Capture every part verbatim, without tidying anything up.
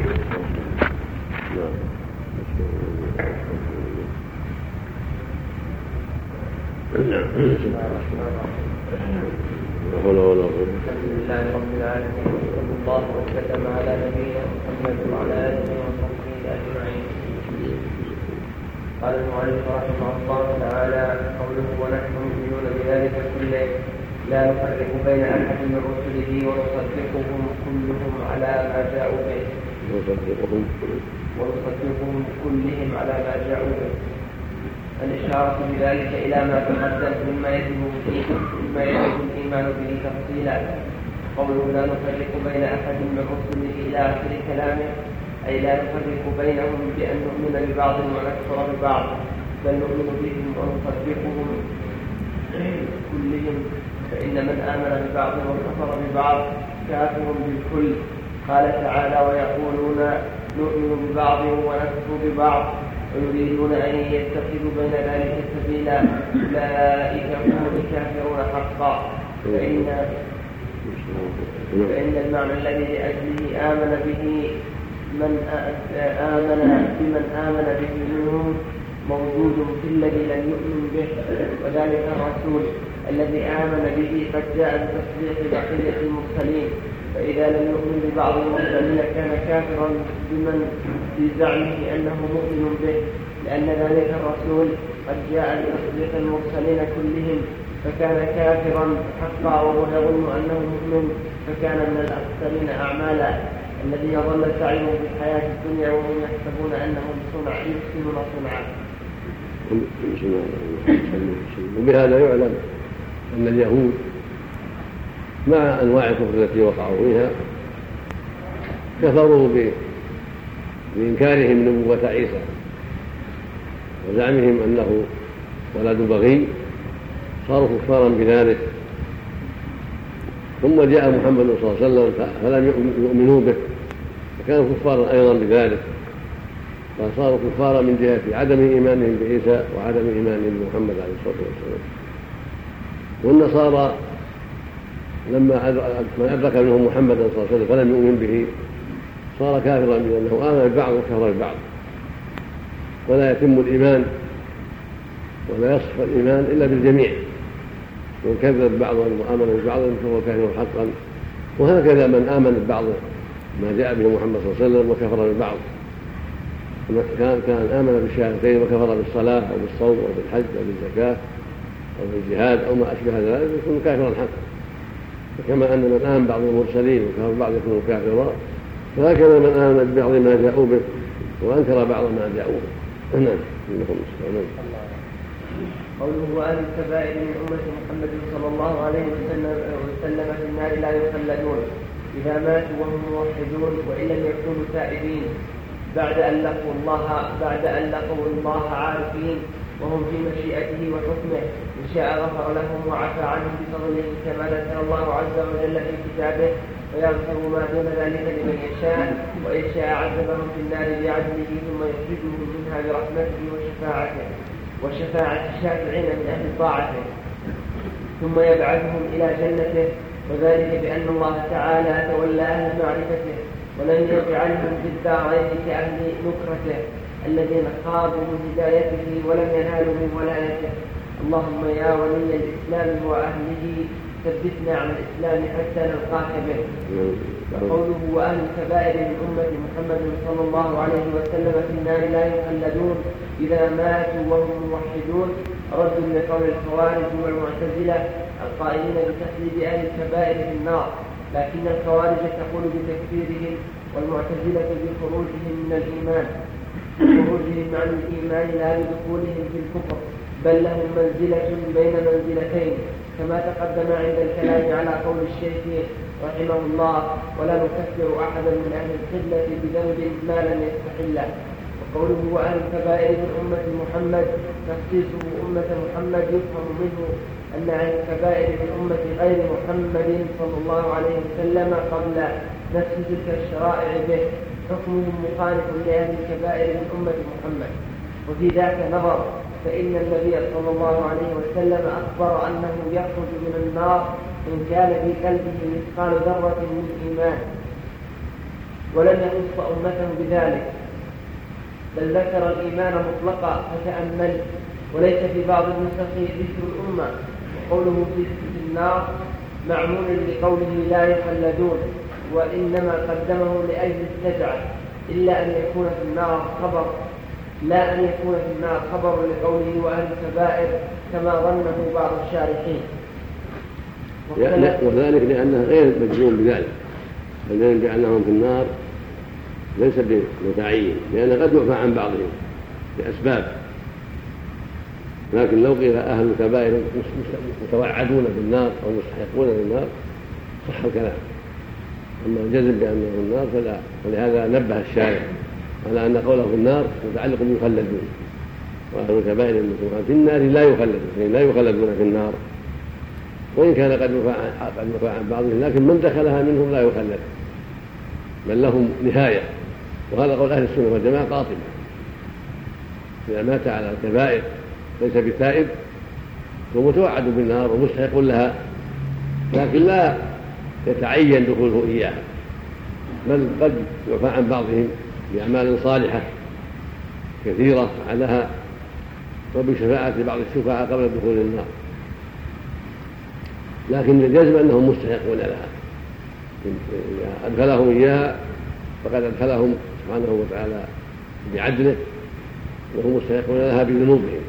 الحمد لله رب العالمين صلى الله وسلم على نبينا محمد وعلى اله وصحبه اجمعين. قال المؤلف رحمه الله تعالى: قوله ونحن مؤمنون بذلك كله لا نفرق بين احد من رسله ونصدقهم كلهم على ما جاءوا به ونصدقهم ونصدقهم كلهم على ما جاءوا به. الإشارة بذلك إلى ما تقدم مما يجب مما يجب الإيمان به تفصيلا. قوله لا نفرق بين أحد من رسله إلى آخر كلامه، أي لا نفرق بينهم بأن نؤمن ببعض ونكفر ببعض، بل نؤمن بهم ونصدقهم كلهم، فإن من آمن ببعض وكفر ببعض كافر بالكل. قال تعالى: ويقولون نؤمن ببعض ونكفر ببعض ويريدون أن يتخذوا بين ذلك سبيلا، أولئك هم الكافرون حقا. فإن, فإن المعنى الذي لأجله آمن به من آمن بمن آمن به منهم موجود في الذي لم يؤمن به، وذلك الرسول الذي آمن به قد جاء بتصديق بقية المرسلين، فإذا لم يؤمن ببعض المرسلين كان كافرا بمن بزعمه أنه مؤمن به، لأن ذلك الرسول قد جاء بتصديق المرسلين كلهم فكان كافرا حقا، وهو يظن أنه مؤمن فكان من الأخسرين أعمالا، الذي يظل سعيه في الحياة الدنيا وهم يحسبون أنهم صنع يحسنون صنعا. وبهذا يعلم أن اليهود مع أنواع الكفر التي وقعوا فيها كفروا بإنكارهم نبوة عيسى وزعمهم أنه ولد بغي، صاروا كفارا بذلك. ثم جاء محمد صلى الله عليه وسلم فلم يؤمنوا به فكانوا كفارا أيضا بذلك، فصاروا كفارا من جهة عدم إيمانهم بعيسى وعدم إيمانهم بمحمد عليه الصلاة والسلام. والنصارى لما من أدرك منهم محمد صلى الله عليه وسلم فلم يؤمن به صار كافرا بأنه آمن ببعض وكفر ببعض، ولا يتم الإيمان ولا يصف الإيمان إلا بالجميع، من كذب بعض وآمن ببعض فهو كافر حقا. وهكذا من آمن ببعض ما جاء به محمد صلى الله عليه وسلم وكفر ببعض، كان كان آمن بالشهادتين وكفر بالصلاة أو بالصوم أو بالحج أو بالزكاة أو بالجهاد أو ما أشبه ذلك يكون كافرا حقا. كما أن من آمن بعض المرسلين وكفر بعض يكون كافرا، فهكذا من آمن ببعض ما جاءوا به وأنكر بعض ما جاءوا به. نعم. قوله وأهل الكبائر من أمة محمد صلى الله عليه وسلم في النار لا يخلدون إذا ماتوا وهم موحدون وإن لم يكونوا تائبين بعد أن لقوا الله بعد أن لقوا الله عارفين وهم في مشيئته وحكمه، إن شاء غفر لهم وعفى عنهم بفضله كما ذكر الله عز وجل في كتابه، ويغفر ما دون ذلك لمن يشاء، وإن شاء عذبهم في النار بعدله ثم يخرجهم منها برحمته وشفاعته وشفاعة الشافعين من أهل طاعته، ثم يبعثهم إلى جنته، وذلك بأن الله تعالى تولى أهل معرفته ولم يجعلهم في الدارين كأهل نكرته الذين خاضوا من هدايته ولم ينالوا من ولايته. اللهم يا ولي الإسلام وأهله ثبتنا على الإسلام حتى نلقاك به. وقوله وأهل الكبائر من أمة محمد صلى الله عليه وسلم في النار لا يخلدون إذا ماتوا وهم موحدون رد لقول الخوارج والمعتزلة القائلين بتخليد أهل الكبائر في النار، لكن الخوارج تقول بتكفيرهم والمعتزلة بخروجهم من الإيمان خروجهم عن الإيمان لا بدخولهم في الكفر، بل لهم منزلة بين منزلتين كما تقدم عند الكلام على قول الشيخ رحمه الله ولا نكفر أحدا من أهل القبلة بذنب ما لم يستحله. وقوله وأهل الكبائر من أمة محمد تخصيصه أمة محمد يفهم منه أن أهل الكبائر من أمة غير محمد صلى الله عليه وسلم قبل نفس تلك الشرائع به حكمهم مخالف لأهل الكبائر من أمة محمد. وفي ذاك نظر، فإن النبي صلى الله عليه وسلم أخبر أنه يخرج من النار إن كان في قلبه مثقال ذرة من إيمان، ولم يخص أمته بذلك، بل ذكر الإيمان مطلقا فتأمل. وليس في بعض النسخ ذكر الأمة، وقوله في النار معمول لقوله لا يخلدون، وإنما قدمه لأجل السجعة، إلا أن يكون في النار خبر لا أن يكون في النار خبر لقوله وأهل الكبائر كما ظنه بعض الشارحين. وذلك لأنه غير مجزوم بذلك، الذين بأنهم في النار ليس بمتعين، لأن قد يعفى عن بعضهم بأسباب، لكن لو قيل أهل الكبائر متوعدون بالنار أو مستحقون للنار صح الكلام. أما الجزم بأنه في النار فلا، ولهذا نبه الشارع على أن قوله في النار متعلق بيخلدون، وأهل الكبائر المسلمون في النار لا يخلدون، لا يخلدون في النار، وإن كان قد يرفع عن بعضهم، لكن من دخلها منهم لا يخلد، بل لهم نهاية. وهذا قول أهل السنة والجماعة قاطبة، إذا مات على الكبائر ليس بتائب هو متوعد بالنار ومستحق لها، لكن لا يتعين دخوله إياها، بل قد يعفى عن بعضهم بأعمال صالحة كثيرة فعلها وبشفاعة بعض الشفعاء قبل دخول النار، لكن الجزم أنهم مستحقون لها، إذا أدخلهم إياها فقد أدخلهم سبحانه وتعالى بعدله وهم مستحقون لها بذنوبهم.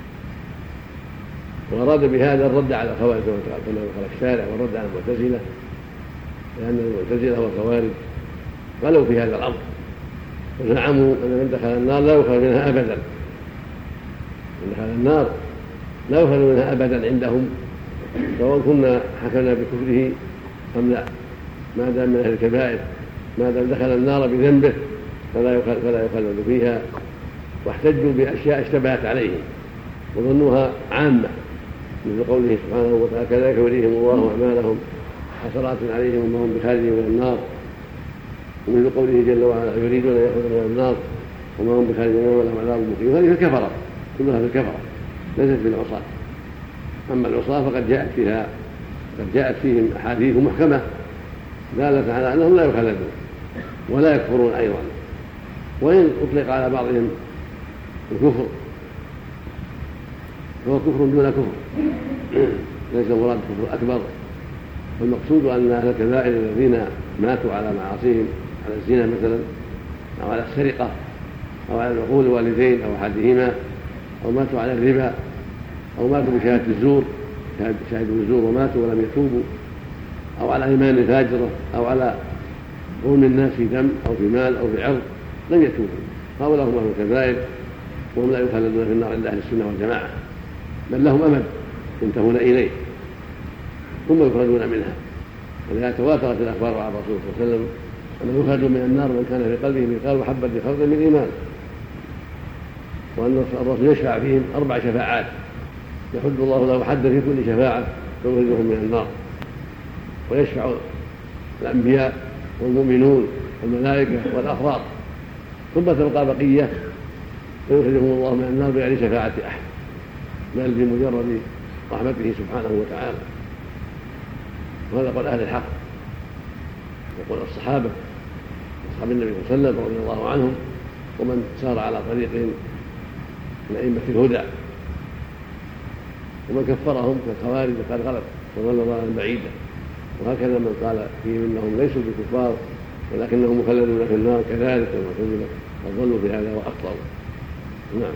وأراد بهذا الرد على الخوارج كما ذكر الشارع، والرد على المعتزلة، لأن المعتزلة والخوارج غلوا في هذا الأمر وزعموا أن من دخل النار لا يخرج منها أبدا، من دخل النار لا يخرج منها أبدا عندهم، سواء كنا حكمنا بكفره أم لا، ما دام من أهل الكبائر، ما دام دخل النار بذنبه فلا يخلد فيها. واحتجوا بأشياء اشتبهت عليهم وظنوها عامة، مثل قوله سبحانه وتعالى كذلك يريهم الله أعمالهم حسرات عليهم وما هم بخارجين من النار، ومثل قوله جل وعلا يريدون أن يخرجوا من النار وما هم بخارجين منها ولهم عذاب مقيم. هذه في الكفرة، كلها في الكفرة ليست في العصاة. أما العصاة فقد جاءت فيها قد جاءت فيهم أحاديث محكمة دالت على أنهم لا يخلدون ولا يكفرون أيضا، وإن أطلق على بعضهم الكفر فهو كفر دون كفر، ليس المراد كفر أكبر. والمقصود أن أهل الكبائر الذين ماتوا على معاصيهم، على الزنا مثلا أو على السرقة أو على عقول الوالدين أو أحدهما، أو ماتوا على الربا، أو ماتوا بشهادة الزور شهدوا الزور وماتوا ولم يتوبوا، أو على إيمان فاجرة، أو على ظلم الناس في دم أو في مال أو في عرض لم يتوبوا، هؤلاء هم أهل الكبائر وهم لا يخلدون في النار عند أهل السنة والجماعة، بل لهم أمد ينتهون إليه ثم يخرجون منها. ولذلك تواترت الأخبار عن الرسول صلى الله عليه وسلم أنه يخرج من النار من كان في قلبه مثقال حبة خردل من إيمان، وأن الرسول يشفع فيهم أربع شفاعات يحد الله له حد في كل شفاعة فيخرجهم من النار، ويشفع الأنبياء والمؤمنون والملائكة والأخراط، ثم تبقى بقية فيخرجهم الله من النار بغير شفاعة أحد، بل بمجرد رحمته سبحانه وتعالى. وهذا قول أهل الحق وقول الصحابة أصحاب النبي صلى الله عليه وسلم رضي الله عنهم ومن سار على طريقهم من أئمة الهدى، ومن كفرهم كالخوارج فقد غلط وضل ضلالا بعيدا. وهكذا من قال فيهم انهم ليسوا بكفار ولكنهم مخلدون في النار كذلك المعتزلة قد ضلوا في هذا واخطأوا. نعم.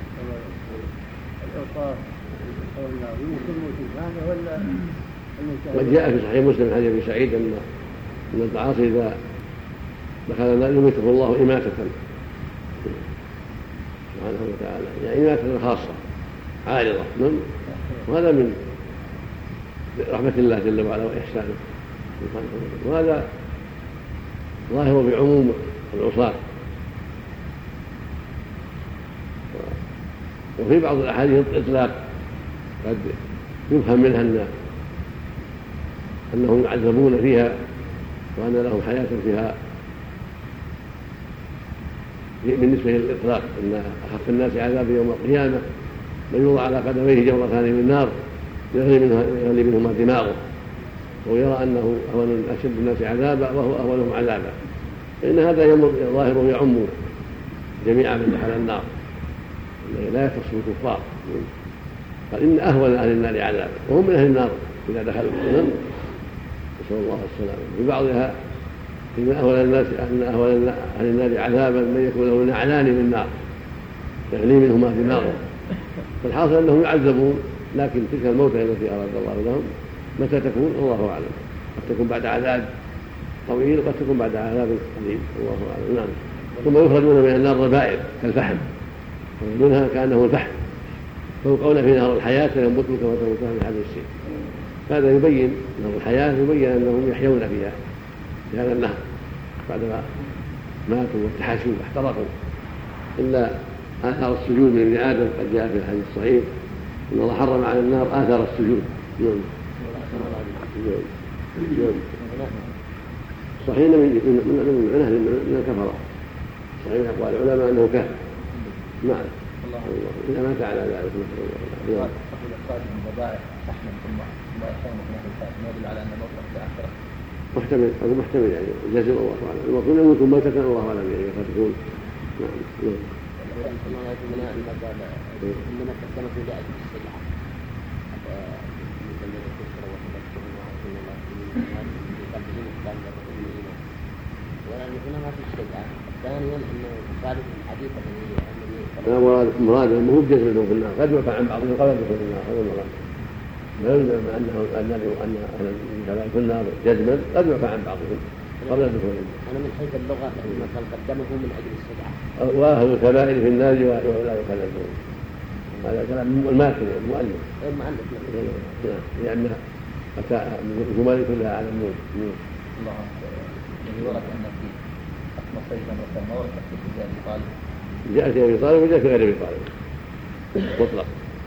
وجاء في صحيح مسلم حديث ابي سعيد ان ان العاصي اذا دخل النار يميته الله إماتة سبحانه وتعالى، يعني إماتة خاصة عارضة، وهذا من رحمة الله جل وعلا وإحسانه، وهذا ظاهر بعموم العصاة. وفي بعض الأحاديث إطلاق قد يفهم منها أن أنهم يعذبون فيها وأن لهم حياة فيها بالنسبة للإطلاق، أن أخف الناس عذاب يوم القيامة من يوضع على قدميه جمرتان من النار يغلي منهما دماغه، ويرى أنه أهون أشد الناس عذابا وهو أهونهم عذابا، فإن هذا يمر ظاهره يعم جميع من دخل النار لا يخص الكفار. قال إن أهون أهل النار عذابا وهم من أهل النار إذا دخلوا الجنة، نسأل الله السلامة. في بعضها إن أهون الناس أن أهون أهل النار عذابا من يكون له نعلان من النار يغلي منهما في النار. فالحاصل أنهم يعذبون، لكن تلك الموتة التي أراد الله لهم متى تكون الله أعلم، قد تكون بعد عذاب طويل وقد تكون بعد عذاب قليل الله أعلم. نعم. ثم يخرجون من النار ربائل كالفحم منها كأنه الفحم فوقعون في نار الحياة فينبتوا كما تنبتون في حال السيل. هذا يبين نار الحياة يبين أنهم يحيون فيها في هذا النهر بعدما ماتوا واتحشوا واحترقوا. إلا آثار السجود من ابن آدم قد جاء في الحديث الصحيح إن الله حرم على النار آثار السجود. يوم يوم صحيح من عنه من الكفرة، صحيح من أقوال العلماء أنه كافر. نعم إذا مات على ذلك نعم. محتمل هذا محتمل يعني جزم الله تعالى المفروض أن يكون ميتة الله أعلم يعني قد تكون. نعم نعم. إنما تقدم في ذلك السلعة ولأن هنا ما في السلعة. ثانيا أنه خالف الحديث الذي مراد المهم جزم في النار قد يوقع عن بعضهم قبل دخول النار. هذا المراد لا يلزم أنه أن أن أهل الكبائر في النار جزما قد يوقع عن بعضهم قبل دخول النار. أنا من حيث اللغة مثلا قدمه من أجل السلعة وأهل الكبائر في النار ولا يخلدون. هذا كلام الماكن المؤلف المؤلف لأن الجمال كلها على النور. الله يورد أن في أسمى صيدا وكما ورد في أبي طالب جاء في أبي طالب وجاء في غير أبي طالب مطلق.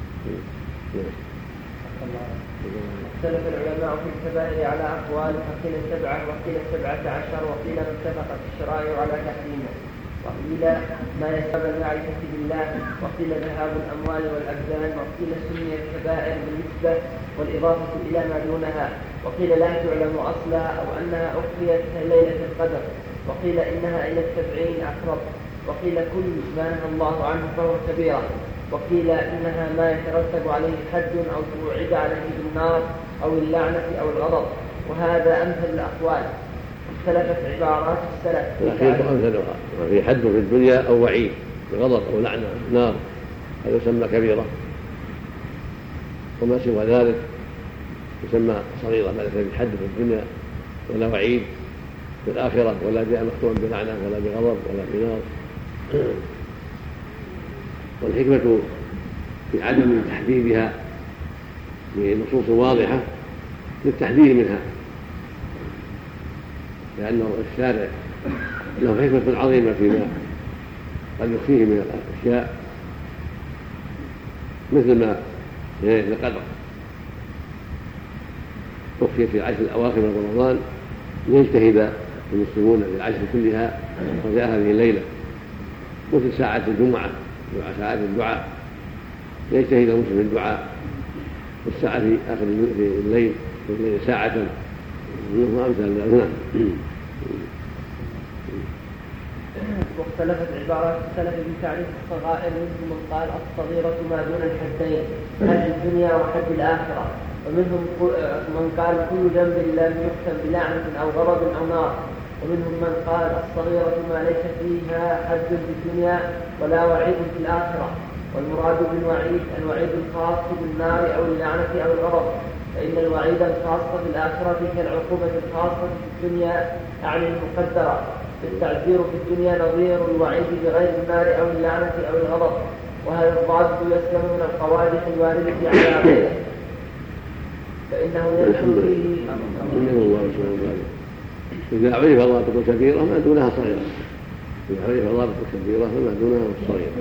اختلف العلماء في الكبائر على أقوال فقيل سبعة وقيل سبعة عشر وقيل ما اتفقت الشرائع على تحريمه وقيل ما يسبب المعرفة بالله وقيل ذهاب الأموال والأبدان وقيل سمي الكبائر بالنسبة والإضافة إلى ما دونها وقيل لا تعلم أصلها أو أنها أخفيت ليلة القدر وقيل إنها إلى السبعين أقرب وقيل كل ما نهى الله عنه فهو كبيرة وقيل إنها ما يترتب عليه حد أو توعد عليه بالنار أو اللعنة أو الغضب وهذا أمثل الأقوال. اختلفت عبارات السلف أمثلها في حد في الدنيا أو وعيد بغضب أو لعنة نار هذا يسمى كبيرة وما سوى ذلك يسمى صغيرة ما ليس بحد في الدنيا ولا وعيد في الآخرة ولا جاء مختوما بلعنة ولا بغضب ولا بنار. والحكمة في عدم تحديدها بنصوص واضحة للتحذير منها لأن الشارع له حكمة عظيمة فيما قد يخفيه من الأشياء مثل ما ليلة القدر أخفي في العشر الأواخر من رمضان ليجتهد المسلمون في العشر كلها وجاء هذه الليلة مثل ساعة الجمعة ساعات الدعاء يجتهد المسلم في الدعاء والساعة في آخر الليل في الليل ساعة منه أمثال ذلك. واختلفت عبارات السلف في تعريف الصغائر منهم من قال الصغيرة ما دون الحدين حد الدنيا وحد الآخرة ومنهم من قال كل ذنب لم يختم بلعنة أو غضب أو نار ومنهم من قال الصغيرة ما ليس فيها حد في الدنيا ولا وعيد في الآخرة والمراد بالوعيد الوعيد الخاص بالنار أو اللعنة أو الغضب فإن الوعيد الخاص في الآخرة كالعقوبة الخاصة في الدنيا يعني المقدرة التعذير في الدنيا نظير الوعيد بغير النار أو اللعنة أو الغضب وهذا الضابط يسلم من القوادح الواردة على غيره فإنه يدخل فيه إذا عرف ضابط كبيرة ما دونها صغيرة إذا عرف ضابط كبيرة فما دونها صغيرة.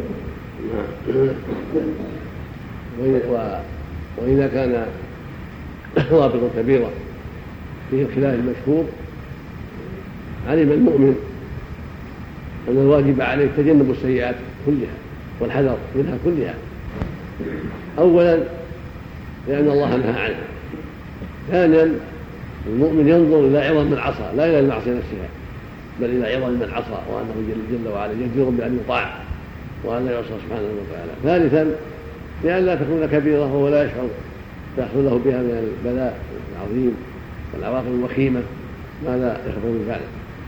وإذا كان ضابط كبيرة فيه خلاف المشهور علم المؤمن أن الواجب عليه تجنب السيئات كلها والحذر منها كلها أولا لأن الله نهى عنها. ثانيا المؤمن ينظر إلى عظم العصا لا إلى المعصية نفسها بل إلى عظم من عصى وأنه جل, جل وعلا يجدر بأن يطاع وأن لا يعصى سبحانه وتعالى. ثالثا لأن لا تكون كبيرة وهو لا يشعر تحصل له بها من البلاء العظيم والعواقب الوخيمة ما لا يخطر من فعله.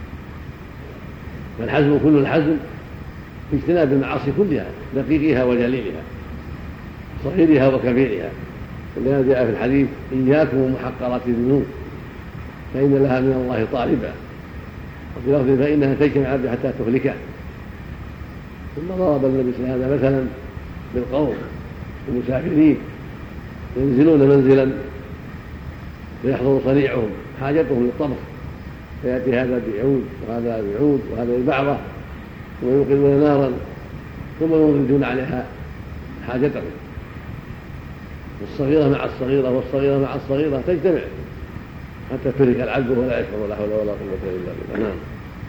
فالحزم كل الحزم في اجتناب المعاصي كلها دقيقها وجليلها صغيرها وكبيرها. ولهذا جاء في الحديث إياكم ومحقرات الذنوب فإن لها من الله طالبا، وفي لفظ فإنها تجتمع العبد حتى تهلكه. ثم ضرب النبي صلى الله عليه وسلم مثلا بالقوم المسافرين ينزلون منزلا فيحضر صنيعهم حاجتهم للطبخ، فيأتي هذا بعود وهذا بعود وهذا ببعضه ثم يوقدون نارا ثم يوردون عليها حاجتهم، والصغيرة مع الصغيرة والصغيرة مع الصغيرة تجتمع حتى تهلك العبد ولا يشعر لا حول ولا قوة إلا بالله. نعم.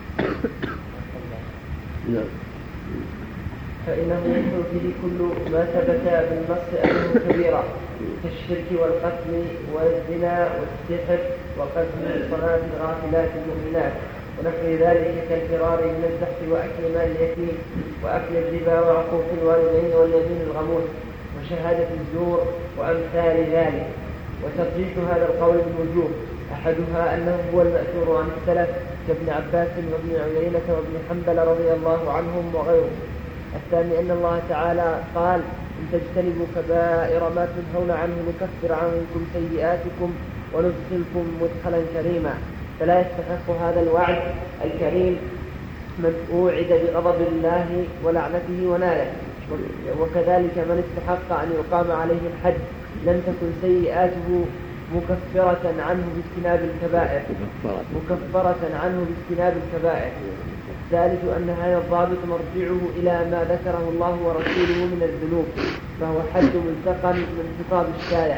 نعم. فإنه يدخل فيه كل ما ثبت بالنص أنه كبيرة كالشرك والقتل والزنا والسحر وقتل الصلاة الغافلات المؤمنات ونحو ذلك كالفرار من الزحف وأكل مال اليتيم وأكل الربا وعقوق الوالدين واليمين الغموس وشهادة الزور وأمثال ذلك. وترجيح هذا القول بالوجوه أحدها أنه هو المأثور عن السلف كابن عباس وابن عيينة وابن حنبل رضي الله عنهم وغيرهم. الثاني أن الله تعالى قال إن تجتنبوا كبائر ما تنهون عنه نكفر عنكم سيئاتكم وندخلكم مدخلا كريما. فلا يستحق هذا الوعد الكريم من أوعد بغضب الله ولعنته وناله. وكذلك من استحق أن يقام عليه الحد لم تكن سيئاته مكفرة عنه باجتناب الكبائر مكفرة عنه باجتناب الكبائر. الثالث أن هذا الضابط مرجعه إلى ما ذكره الله ورسوله من الذنوب فهو حد ملتقى من خطاب الشارع.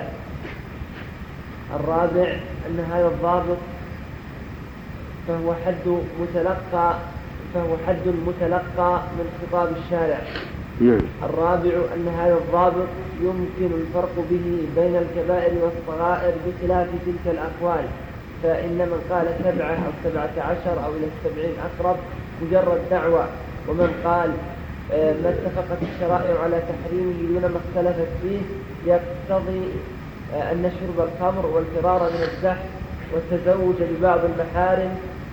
الرابع أن هذا الضابط فهو حد متلقى فهو حد متلقى من خطاب الشارع. الرابع أن هذا الضابط يمكن الفرق به بين الكبائر والصغائر بخلاف تلك الأقوال، فإن من قال سبعة أو سبعة عشر أو إلى السبعين أقرب مجرد دعوة، ومن قال ما اتفقت الشرائع على تحريمه دون ما اختلفت فيه يقتضي أن شرب الخمر والفرار من الزحف والتزوج ببعض المحارم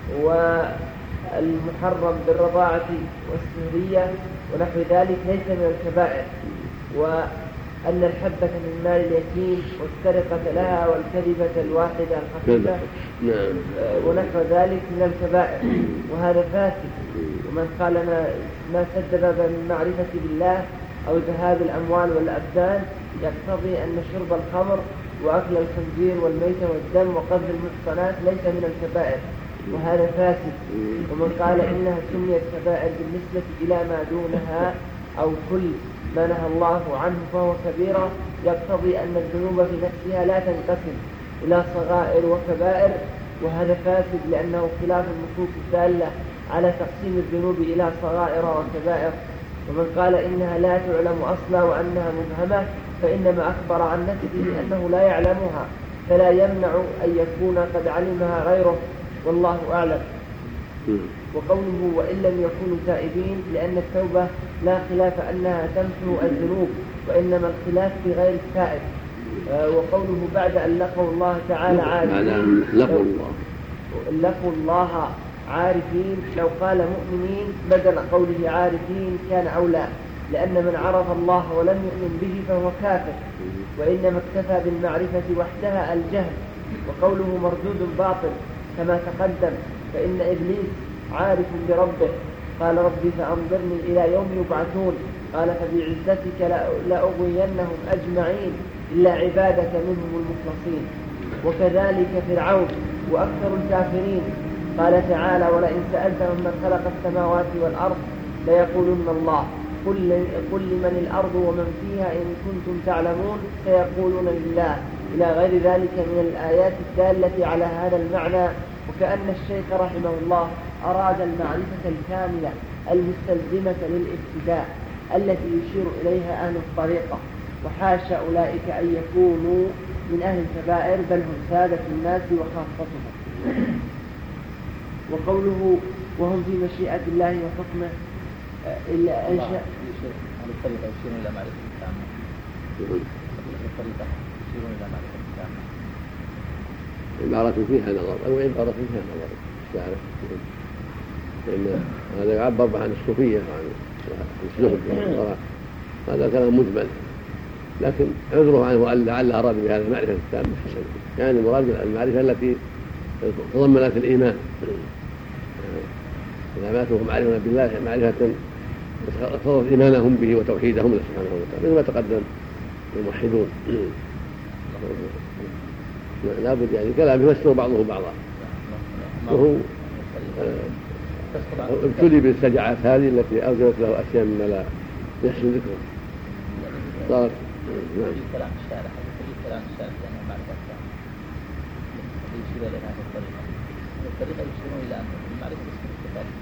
والمحرم بالرضاعة والسهرية ونحو ذلك ليس من الكبائر، وأن الحبة من مال اليتيم والسرقة لها والكذبة الواحدة الخفيفة ونحو ذلك من الكبائر، وهذا فاسد. ومن قال ما سد باب المعرفة بالله أو ذهاب الأموال والأبدان يقتضي أن شرب الخمر وأكل الخنزير والميتة والدم وقذف المحصنات ليس من الكبائر، وهذا فاسد. ومن قال إنها سميت كبائر بالنسبة إلى ما دونها أو كل ما نهى الله عنه فهو كبيرة يقتضي أن الذنوب في نفسها لا تنقسم إلى صغائر وكبائر، وهذا فاسد لأنه خلاف النصوص الدالة على تقسيم الذنوب إلى صغائر وكبائر. ومن قال إنها لا تعلم أصلا وأنها مبهمة فإنما أخبر عن نفسه أنه لا يعلمها، فلا يمنع أن يكون قد علمها غيره، والله أعلم. وقوله وإن لم يكونوا تائبين لأن التوبة لا خلاف أنها تمحو الذنوب، وإنما الخلاف في غير التائب. وقوله بعد أن لقوا الله تعالى عارفين لقوا الله عارفين لو قال مؤمنين بدل قوله عارفين كان أولى، لأن من عرف الله ولم يؤمن به فهو كافر، وإنما اكتفى بالمعرفة وحدها الجهل. وقوله مردود باطل كما تقدم، فإن إبليس عارف بربه قال ربي فأنظرني إلى يوم يبعثون، قال فبعزتك لأغوينهم أجمعين إلا عبادك منهم المخلصين. وكذلك فرعون وأكثر الكافرين، قال تعالى ولئن سألتهم من خلق السماوات والأرض ليقولن الله قل لمن الأرض ومن فيها إن كنتم تعلمون سيقولون لله، إلى غير ذلك من الآيات الدالة على هذا المعنى. وكأن الشيخ رحمه الله أراد المعرفة الكاملة المستلزمة للابتداء التي يشير إليها أهل الطريقة، وحاشا أولئك أن يكونوا من أهل الكبائر بل هم سادة الناس وخاصتهم. وقوله وهم في مشيئة الله وحكمه إلا أن شاء. هذه الطريقة يشيرون إلى معرفة التامة. الطريقة يشيرون إلى معرفة التامة. عبارة فيها نظر أو عبارة فيها نظر الشاعر، لأن هذا يعبر عن الصوفية وعن الزهد والورع، هذا كلام مجمل، لكن عذره عنه لعل أراد بهذا المعرفة التامة حسن، يعني المراد المعرفة التي تضمنت الإيمان، علاماتهم معرفة بالله معرفة اقتضت إيمانهم به وتوحيدهم سبحانه وتعالى، مثل ما تقدم الموحدون. لا بد يعني كلام يفسر بعضه بعضا، وهو ابتلي بالسجعات هذه التي أوجدت له أشياء مما لا يحسن ذكره. صار نعم. كلام الشارع كلام الشارع لأنه معرفة التامة يشير إلى هذه الطريقة. الطريقة يشيرون إلى أن المعرفة اسم الكتاب.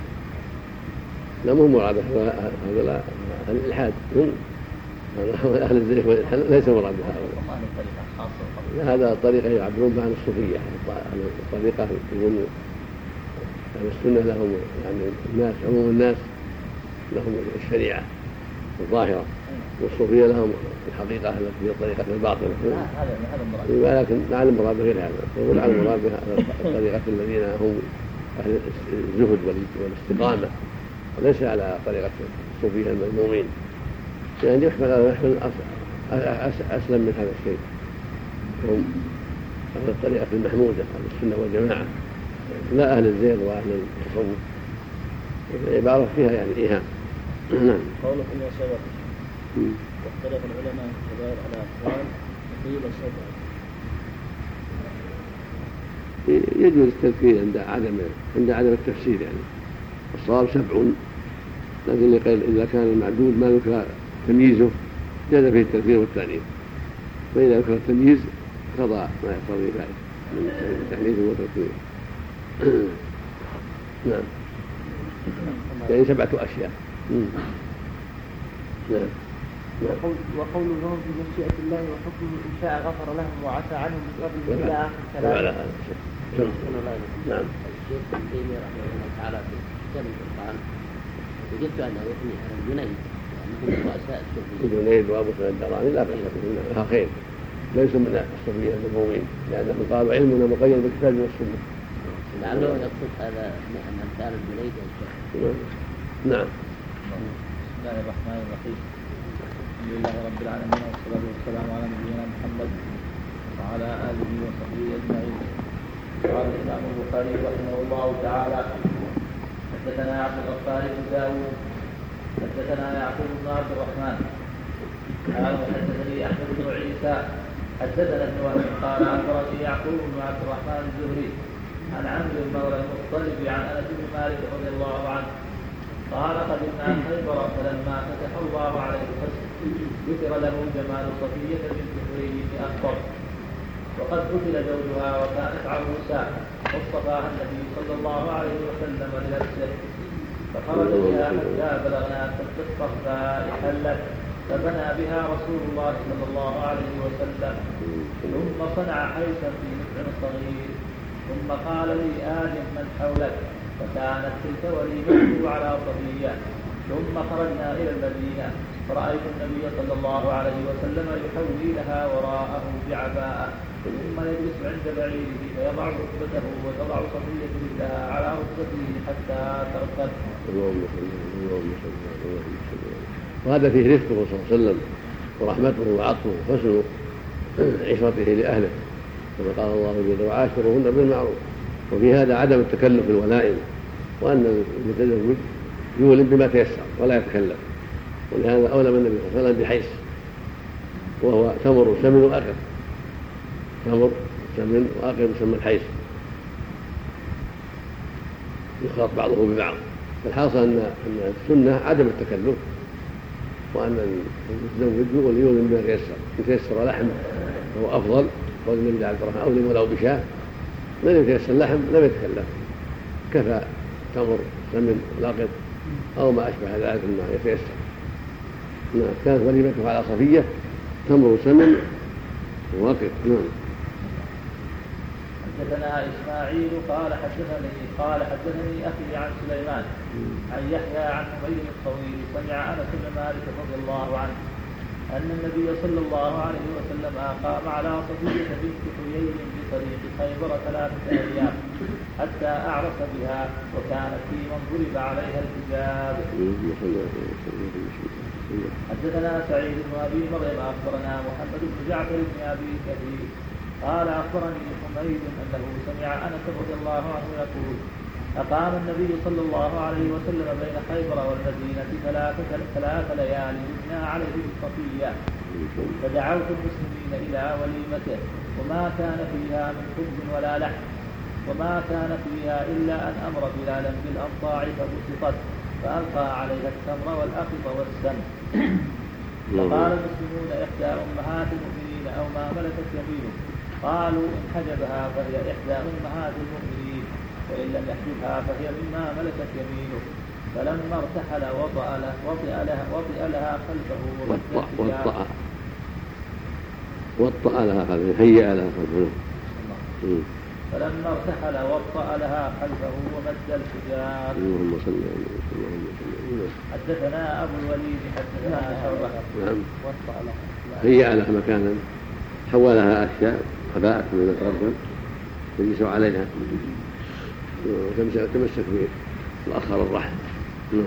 لا مو مراد هذا، لا هذا الإلحاد، أهل الزيغ ليس مراد هذا. هذا طريقة يعبرون بها عن الصوفية، طريقة يقول أهل السنة لهم يعني الناس عموم الناس لهم الشريعة الظاهرة، والصوفية لهم الحقيقة التي هي طريقة الباطنة. ولكن على المراد غير هذا، يقول على المراد الطريقة الذين هم أهل الزهد والاستقامة، وليس على طريقة الصوفية المذمومين، يعني يحمل يحمل أسلم من هذا الشيء، هم أهل الطريقة المحمودة أهل السنة والجماعة، لا أهل الزيغ وأهل التصوف. العبارة فيها يعني إيهام. نعم. قولكم يا شباب واختلف العلماء الكبار على أقوال قيل سبعة. يجوز التذكير عند عدم عند عدم التفسير، يعني الصواب سبع، لكن قال إذا كان المعدود ما ذكر تمييزه جاز فيه التذكير والتأنيث، فإذا ذكر التمييز قضى ما يقتضي ذلك من تحنيث وتذكير. نعم، يعني سبعة أشياء. نعم. وقول وقول الله في مشيئة الله وحكمه إن شاء غفر لهم وعفى عنهم بفضله إلى آخر كلام. نعم. الشيخ ابن تيمية رحمه الله تعالى في كتاب القرآن وجدت أنه يثني على الجنيد وأنهم رؤساء الصوفية. الجنيد وأبو سعيد الدراني لا بأس بهم، لها خير، ليسوا من الصوفية المذمومين، لأنهم قالوا علمنا مقيد بالكتاب والسنة. لعله يقصد هذا من أمثال الجنيد والشيخ. نعم. بسم الله الرحمن الرحيم. الحمد لله رب العالمين والصلاة والسلام على نبينا محمد وعلى آله وصحبه أجمعين. قال الإمام البخاري رحمه الله تعالى: حدثنا عبد الغفار بن داود حدثنا يعقوب بن عبد الرحمن قال حدثني أحمد بن عيسى حدثنا ابن وهب قال أخبرني يعقوب بن عبد الرحمن الزهري عن عمرو مولى المطلب عن أنس بن مالك رضي الله عنه قال: قدمنا خيبر فلما فتح الله عليه الفتح ذكر له جمال صفية بنت حيي بن أخطر، وقد قتل زوجها وكانت عروسا، واصطفاها النبي صلى الله عليه وسلم لنفسه، فخرج بها حتى بلغنا تحت الصخرة حلت، فبنى بها رسول الله صلى الله عليه وسلم، ثم صنع حيثا في نفع صغير، ثم قال لي: آدم من حولك، فكانت تلك وليمته على صفية. ثم خرجنا إلى المدينة فرأيت النبي صلى الله عليه وسلم يحوي لها وراءه بعباءة، ثم يجلس عند بعيره فيضع ركبته وتضع صفية رجلها على ركبته حتى تركب. وهذا فيه رفقه صلى الله عليه وسلم ورحمته وعطفه وحسن عشرته لأهله، كما قال الله جل وعلا: وعاشروهن بالمعروف. وفي هذا عدم التكلف في الولائم، وأن المتزوج يولد بما تيسر ولا يتكلف، ولهذا أولم النبي صلى الله عليه وسلم بحيث، وهو تمر وسمن وأقر، تمر وسمن وأقر يسمى الحيث، يخلط بعضه ببعض. فالحاصل أن السنة عدم التكلف، وأن المتزوج يولد بما تيسر، يتيسر لحم هو أفضل، قول النبي عبد الرحمن: أولم ولو بشاه. من يتيسر اللحم لم يتكلف، كفى تمر سمن لاقط أو ما أشبه ذلك مما يتيسر. نعم. كانت وليمته على صفية تمر سمن ولاقط. نعم. حدثنا إسماعيل قال حدثني قال حدثني أخي عن سليمان عن يحيى عن حميد الطويل سمع أنس بن مالك رضي الله عنه أن النبي صلى الله عليه وسلم أقام على صفية بنت حيي بطريق خيبر ثلاثة أيام حتى أعرس بها وكانت في من ضرب عليها الحجاب. حدثنا سعيد بن أبي مريم أخبرنا محمد بن جعفر بن أبي كثير قال أخبرني حميد أنه سمع أنس رضي الله عنه يقول أقام النبي صلى الله عليه وسلم بين خيبر والمدينة ثلاثة ثلاث ليال يبنى عليه بالصفية فدعوت المسلمين إلى وليمته وما كان فيها من خبز ولا لحم وما كان فيها إلا أن أمر بلالا بالأنطاع فبسطت فألقى عليها التمر والأخض والسم. فقال المسلمون إحدى أمهات المؤمنين أو ما ملكت يمينه. قالوا إن حجبها فهي إحدى أمهات المؤمنين وإن لم يحجبها فهي مما ملكت يمينه. فلما ارتحل وطأ لها, وطئ لها, وطئ لها خلفه وطأ وطأ لها خلفه هيأ لها خلفه. فلما ارتحل وطأ لها خلفه ومد الحجاب. اللهم صل على محمد. حدثنا أبو الوليد حدثنا شعبة. نعم. هيأ لها مكانا حولها أشياء خباءت من التقدم تجلس عليها وتمسك بالأخر الرحم. نعم.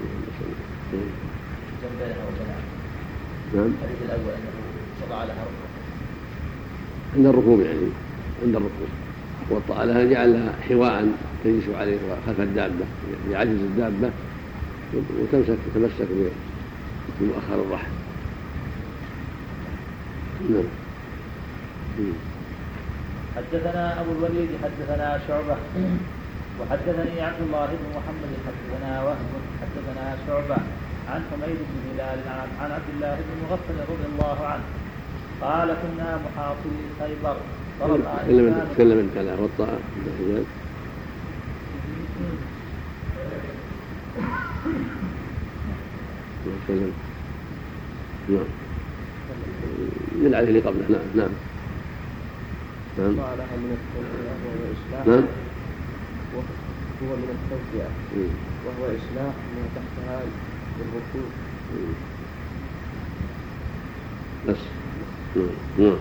نعم. الحديث الأول أنه وضع لها ركوب. عند الركوب يعني عند الركوب وطأ لها جعل لها حواء تجلس عليه خلف الدابة بعجز الدابة وتمسك تمسك بمؤخر الرحم. نعم. حدثنا أبو الوليد حدثنا شعبة وحدثني عبد الله بن محمد حدثنا وهب حدثنا شعبة عن حميد بن هلال عن عبد الله بن مغفل رضي الله عنه قال كنا محاصري خيبر تكلم انت على وطأ الحجاب. نعم من عليه اللي قبله. نعم نعم نعم نعم هو من التوسعة وهو إصلاح ما تحتها بالركوب بس. نعم.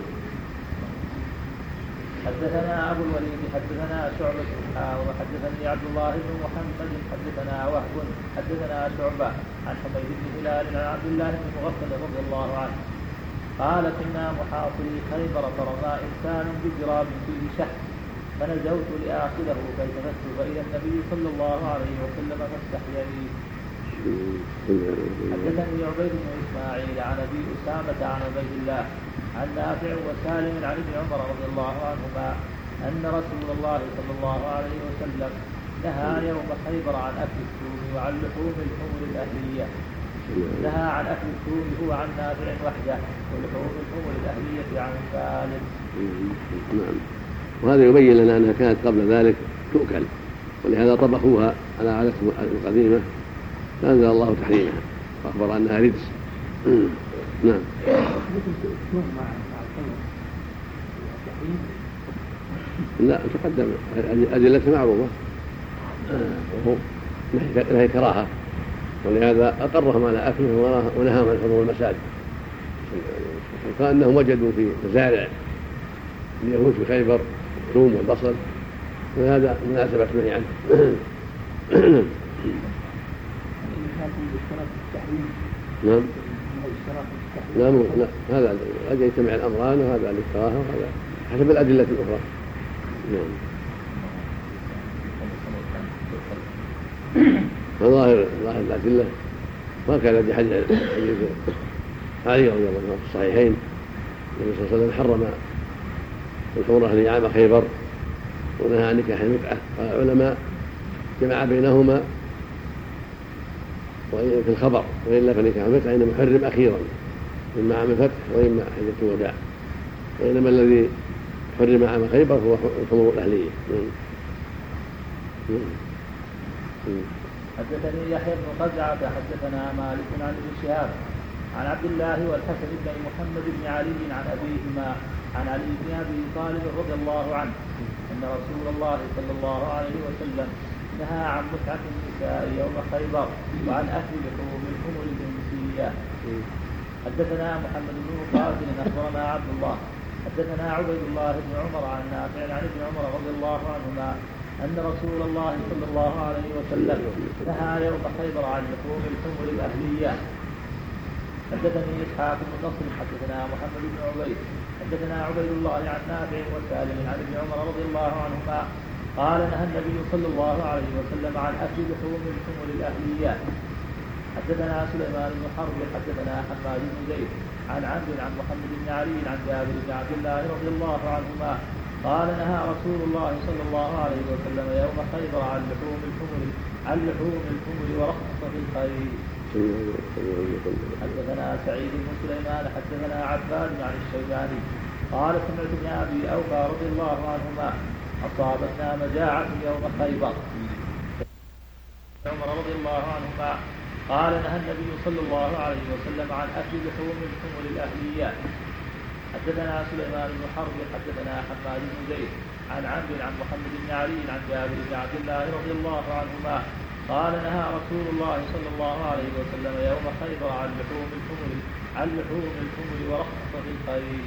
حدثنا أبو الوليد حدثنا شعبة وحدثني عبد الله بن محمد حدثنا وهب حدثنا شعبة عن حميد بن هلال عن عبد الله بن مغفل رضي الله عنه قال كنا محاصري خيبر فرمى إنسان بجراب فيه شحم فنزوت لآخذه فالتفت فإذا النبي صلى الله عليه وسلم فاستحياني. حدثني عبيد بن إسماعيل عن أبي أسامة عن عبيد الله عن نافع وسالم عن ابن عمر رضي الله عنهما أن رسول الله صلى الله عليه وسلم نهى يوم خيبر عن أكل الثوم وعن لحوم الحمر الأهلية. نهى عن أكل الثوم هو عن نافع وحده ولحوم الحمر الأهلية عن سالم. نعم. وهذا يبين لنا أنها كانت قبل ذلك تؤكل ولهذا طبخوها على عادتهم القديمة فأنزل الله تحريمها وأخبر أنها رجس. نعم. لا تقدم أدلة معروفة وهو نهي كراهة ولهذا أقرهم على أكله ونهاهم عن حضور المساجد وكأنهم وجدوا في مزارع اليهود في خيبر الثوم والبصل وهذا مناسبة نهي عنه. نعم. لا مو لا هذا قد يجتمع الأمران وهذا الكراهة وهذا حسب الأدلة الأخرى. نعم. فظاهر ظاهر الأدلة ما كان في حديث علي رضي الله عنه في الصحيحين النبي صلى الله عليه وسلم حرم الحمر نعام خيبر ونهى عن نكاح المتعة. قال العلماء جمع بينهما في الخبر وإلا فنكاح المتعة إنما حرم أخيرا إما عام الفتح وإما حجة الوداع وإنما الذي حرم عام خيبر هو الحمر الأهلية. حدثني يحيى بن قزعة حدثنا مالك عن ابن شهاب عن عبد الله والحسن بن محمد بن علي عن أبيهما عن علي بن أبي طالب رضي الله عنه أن رسول الله صلى الله عليه وسلم نهى عن متعة النساء يوم خيبر وعن أكل لحوم الحمر الإنسية. حدثنا محمد بن مقاتل أخبرنا عبد الله حدثنا عبيد الله بن عمر عن نافع عن ابن عمر رضي الله عنهما أن رسول الله صلى الله عليه وسلم نهى يوم خيبر عن لحوم الحمر الأهلية. حدثني إسحاق بن نصر حدثنا محمد بن عبيد حدثنا عبيد الله عن نافع وسالم عن ابن عمر رضي الله عنهما قال نهى النبي صلى الله عليه وسلم عن أكل لحوم الحمر الأهلية. حدثنا سليمان بن حرب حدثنا حماد بن زيد عن عمرو عن محمد بن علي عن جابر بن عبد الله رضي الله عنهما قال نهى رسول الله صلى الله عليه وسلم يوم خيبر عن لحوم الحمر عن لحوم الحمر ورخص في الخير. حدثنا سعيد بن سليمان حدثنا عباد عن الشيباني قال سمعت ابن ابي اوفى رضي الله عنهما اصابتنا مجاعه يوم خيبر. عمر رضي الله عنهما قال نهى النبي صلى الله عليه وسلم عن اكل لحوم الحمر الاهليه. حدثنا سليمان بن حرب حدثنا حماد بن زيد عن عمرو عن محمد بن علي عن جابر بن عبد الله رضي الله عنهما قال نهى رسول الله صلى الله عليه وسلم يوم خيبر عن لحوم الحمر عن لحوم الحمر ورخص في الخير.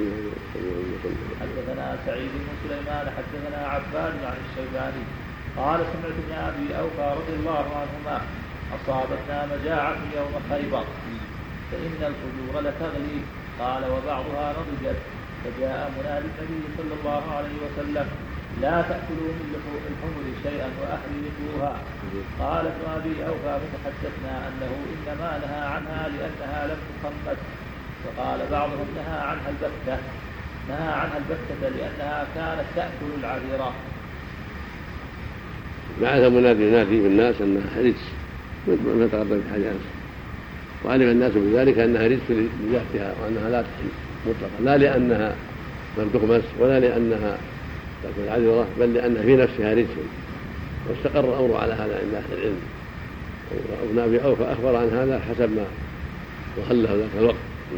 حدثنا سعيد بن سليمان حدثنا عباد عن الشيباني قال سمعت ابن ابي اوفى رضي الله عنهما اصابتنا مجاعه يوم خيبر فان الفجور لتغلي قال وبعضها نضجت فجاء منادي النبي صلى الله عليه وسلم لا تأكلوا من لحوم الحمر شيئا وأهلكوها. قال ابن أبي أوفى فتحدثنا أنه إنما نهى عنها لأنها لم تخمس وقال بعضهم نهى عنها البتة نهى عنها البتة لأنها كانت تأكل العذرة. بعث منادي ينادي بالناس أنها رجس ما تقدم في حديث وعلم الناس بذلك أنها رجس لذاتها وأنها لا تحل مطلقا لا لأنها لم تخمس ولا لأنها تأكل العذرة بل لأنها في نفسها رجس واستقر الأمر على هذا عند أهل العلم. ابن أبي أوفى أخبر عن هذا حسب ما وخله ذاك الوقت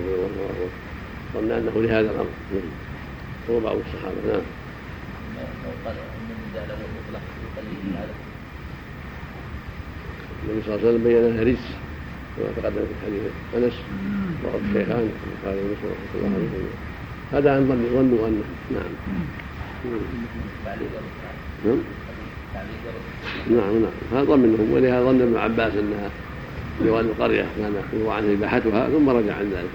ظن أنه لهذا الأمر هو بعض الصحابة. نعم. النبي صلى الله عليه وسلم بين أنها رجس كما تقدم في حديث أنس وقد الشيخان قال مسلم رحمه الله عليه هذا عن ظن ظنوا أنه نعم نعم نعم نعم هذا ظن منهم ولهذا ظن ابن عباس أنها جوال القرية كان يروى عنها إباحتها ثم رجع عن ذلك.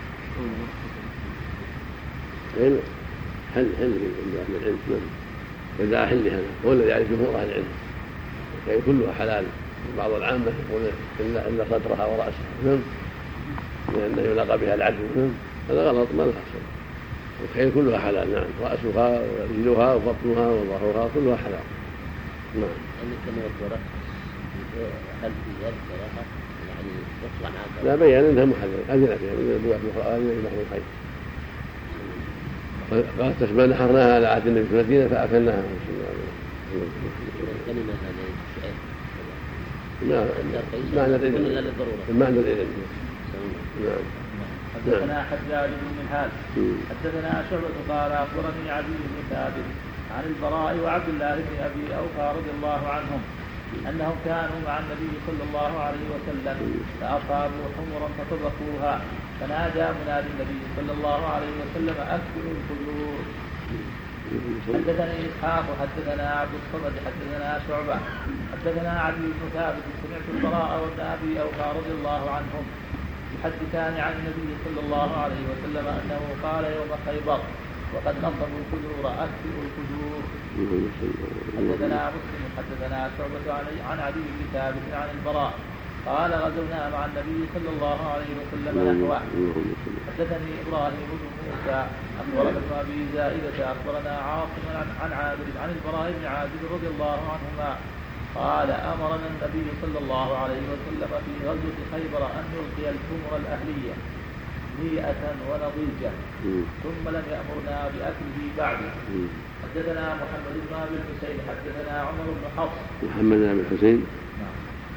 نعم حل حل عند أهل العلم نعم إذا حل هذا هو الذي يعرف جمهور أهل العلم فهي كلها حلال. بعض العامة يقول إلا إلا صدرها ورأسها نعم لأنه يلاقى بها العدل نعم هذا غلط ما له أصل. الخيل كلها حلال نعم رأسها ورجلها وبطنها وظهرها كلها حلال. نعم. هل في ذلك يعني يطلع هذا؟ لا بين أنها محلل أذن فيها من البيع أذن لحم الخيل. قال تسمى نحرناها على عهد النبي في المدينة فأكلناها. الكلمة هذه نعم معنى العلم المعنى العلم. نعم. حدثنا حجاج بن منهال حدثنا شعبة قال أخبرني عدي بن ثابت عن البراء وعبد الله بن أبي أوفى رضي الله عنهم أنهم كانوا مع النبي صلى الله عليه وسلم فأصابوا حمرا فطبخوها فنادى منادي النبي صلى الله عليه وسلم أكلوا الفجور. حدثني إسحاق حدثنا عبد الصمد حدثنا شعبة حدثنا عدي بن ثابت سمعت البراء وابن أبي أوفى رضي الله عنهم يحدثان عن النبي صلى الله عليه وسلم أنه قال يوم خيبر وقد نصبوا الفجور أكلوا الفجور. حدثنا مسلم حدثنا شعبة عن عدي بن ثابت عن البراء قال غزونا مع النبي صلى الله عليه وسلم نحوه. حدثني إبراهيم بن موسى أخبرنا ابن أبي زائدة أخبرنا عاصم عن عابد عن البراء بن عازب رضي الله عنهما قال أمرنا النبي صلى الله عليه وسلم في غزوة خيبر أن نلقي الحمر الأهلية مئة ونضيجة ثم لم يأمرنا بأكله بعده. حدثنا محمد بن أبي الحسين حدثنا عمر بن حفص محمد بن أبي الحسين نعم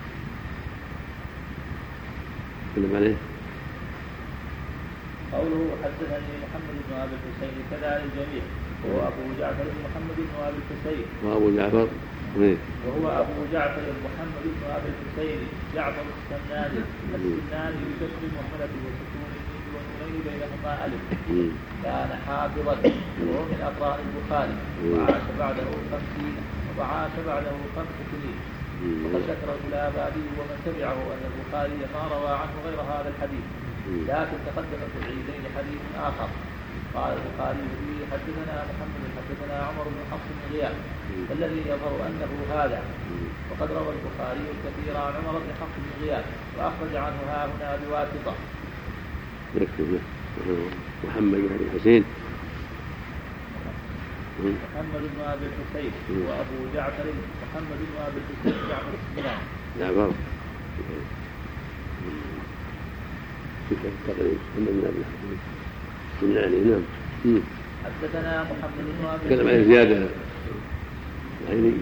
كلم عليه قوله حدثني محمد بن أبي الحسين كذا للجميع وهو أبو جعفر بن محمد بن أبي الحسين وأبو جعفر وهو أبو جعفر بن محمد بن أبي الحسين جعفر السناني السناني بكسر المهملة وسكون الميم والنونين بينهما ألف. كان حافظا وهو من أقران البخاري وعاش بعده خمسين وعاش بعده خمس سنين. وقد ذكر الآبادي ومن تبعه أن البخاري ما روى عنه غير هذا الحديث، لكن تقدم في العيدين حديث آخر. قال البخاري فيه حدثنا محمد حدثنا عمر بن حفص بن غياث، الذي يظهر أنه هذا. وقد روى البخاري الكثير عن عمر بن حفص بن غياث وأخرج عنه ها هنا بواسطة. محمد بن أبي الحسين محمد بن أبي الحسين وأبو جعفر محمد بن أبي الحسين جعفر السناني. جعفر تقريبا محمد بن أبي الحسين السناني. نعم. حدثنا محمد بن أبي تكلم عن زيادة العيني.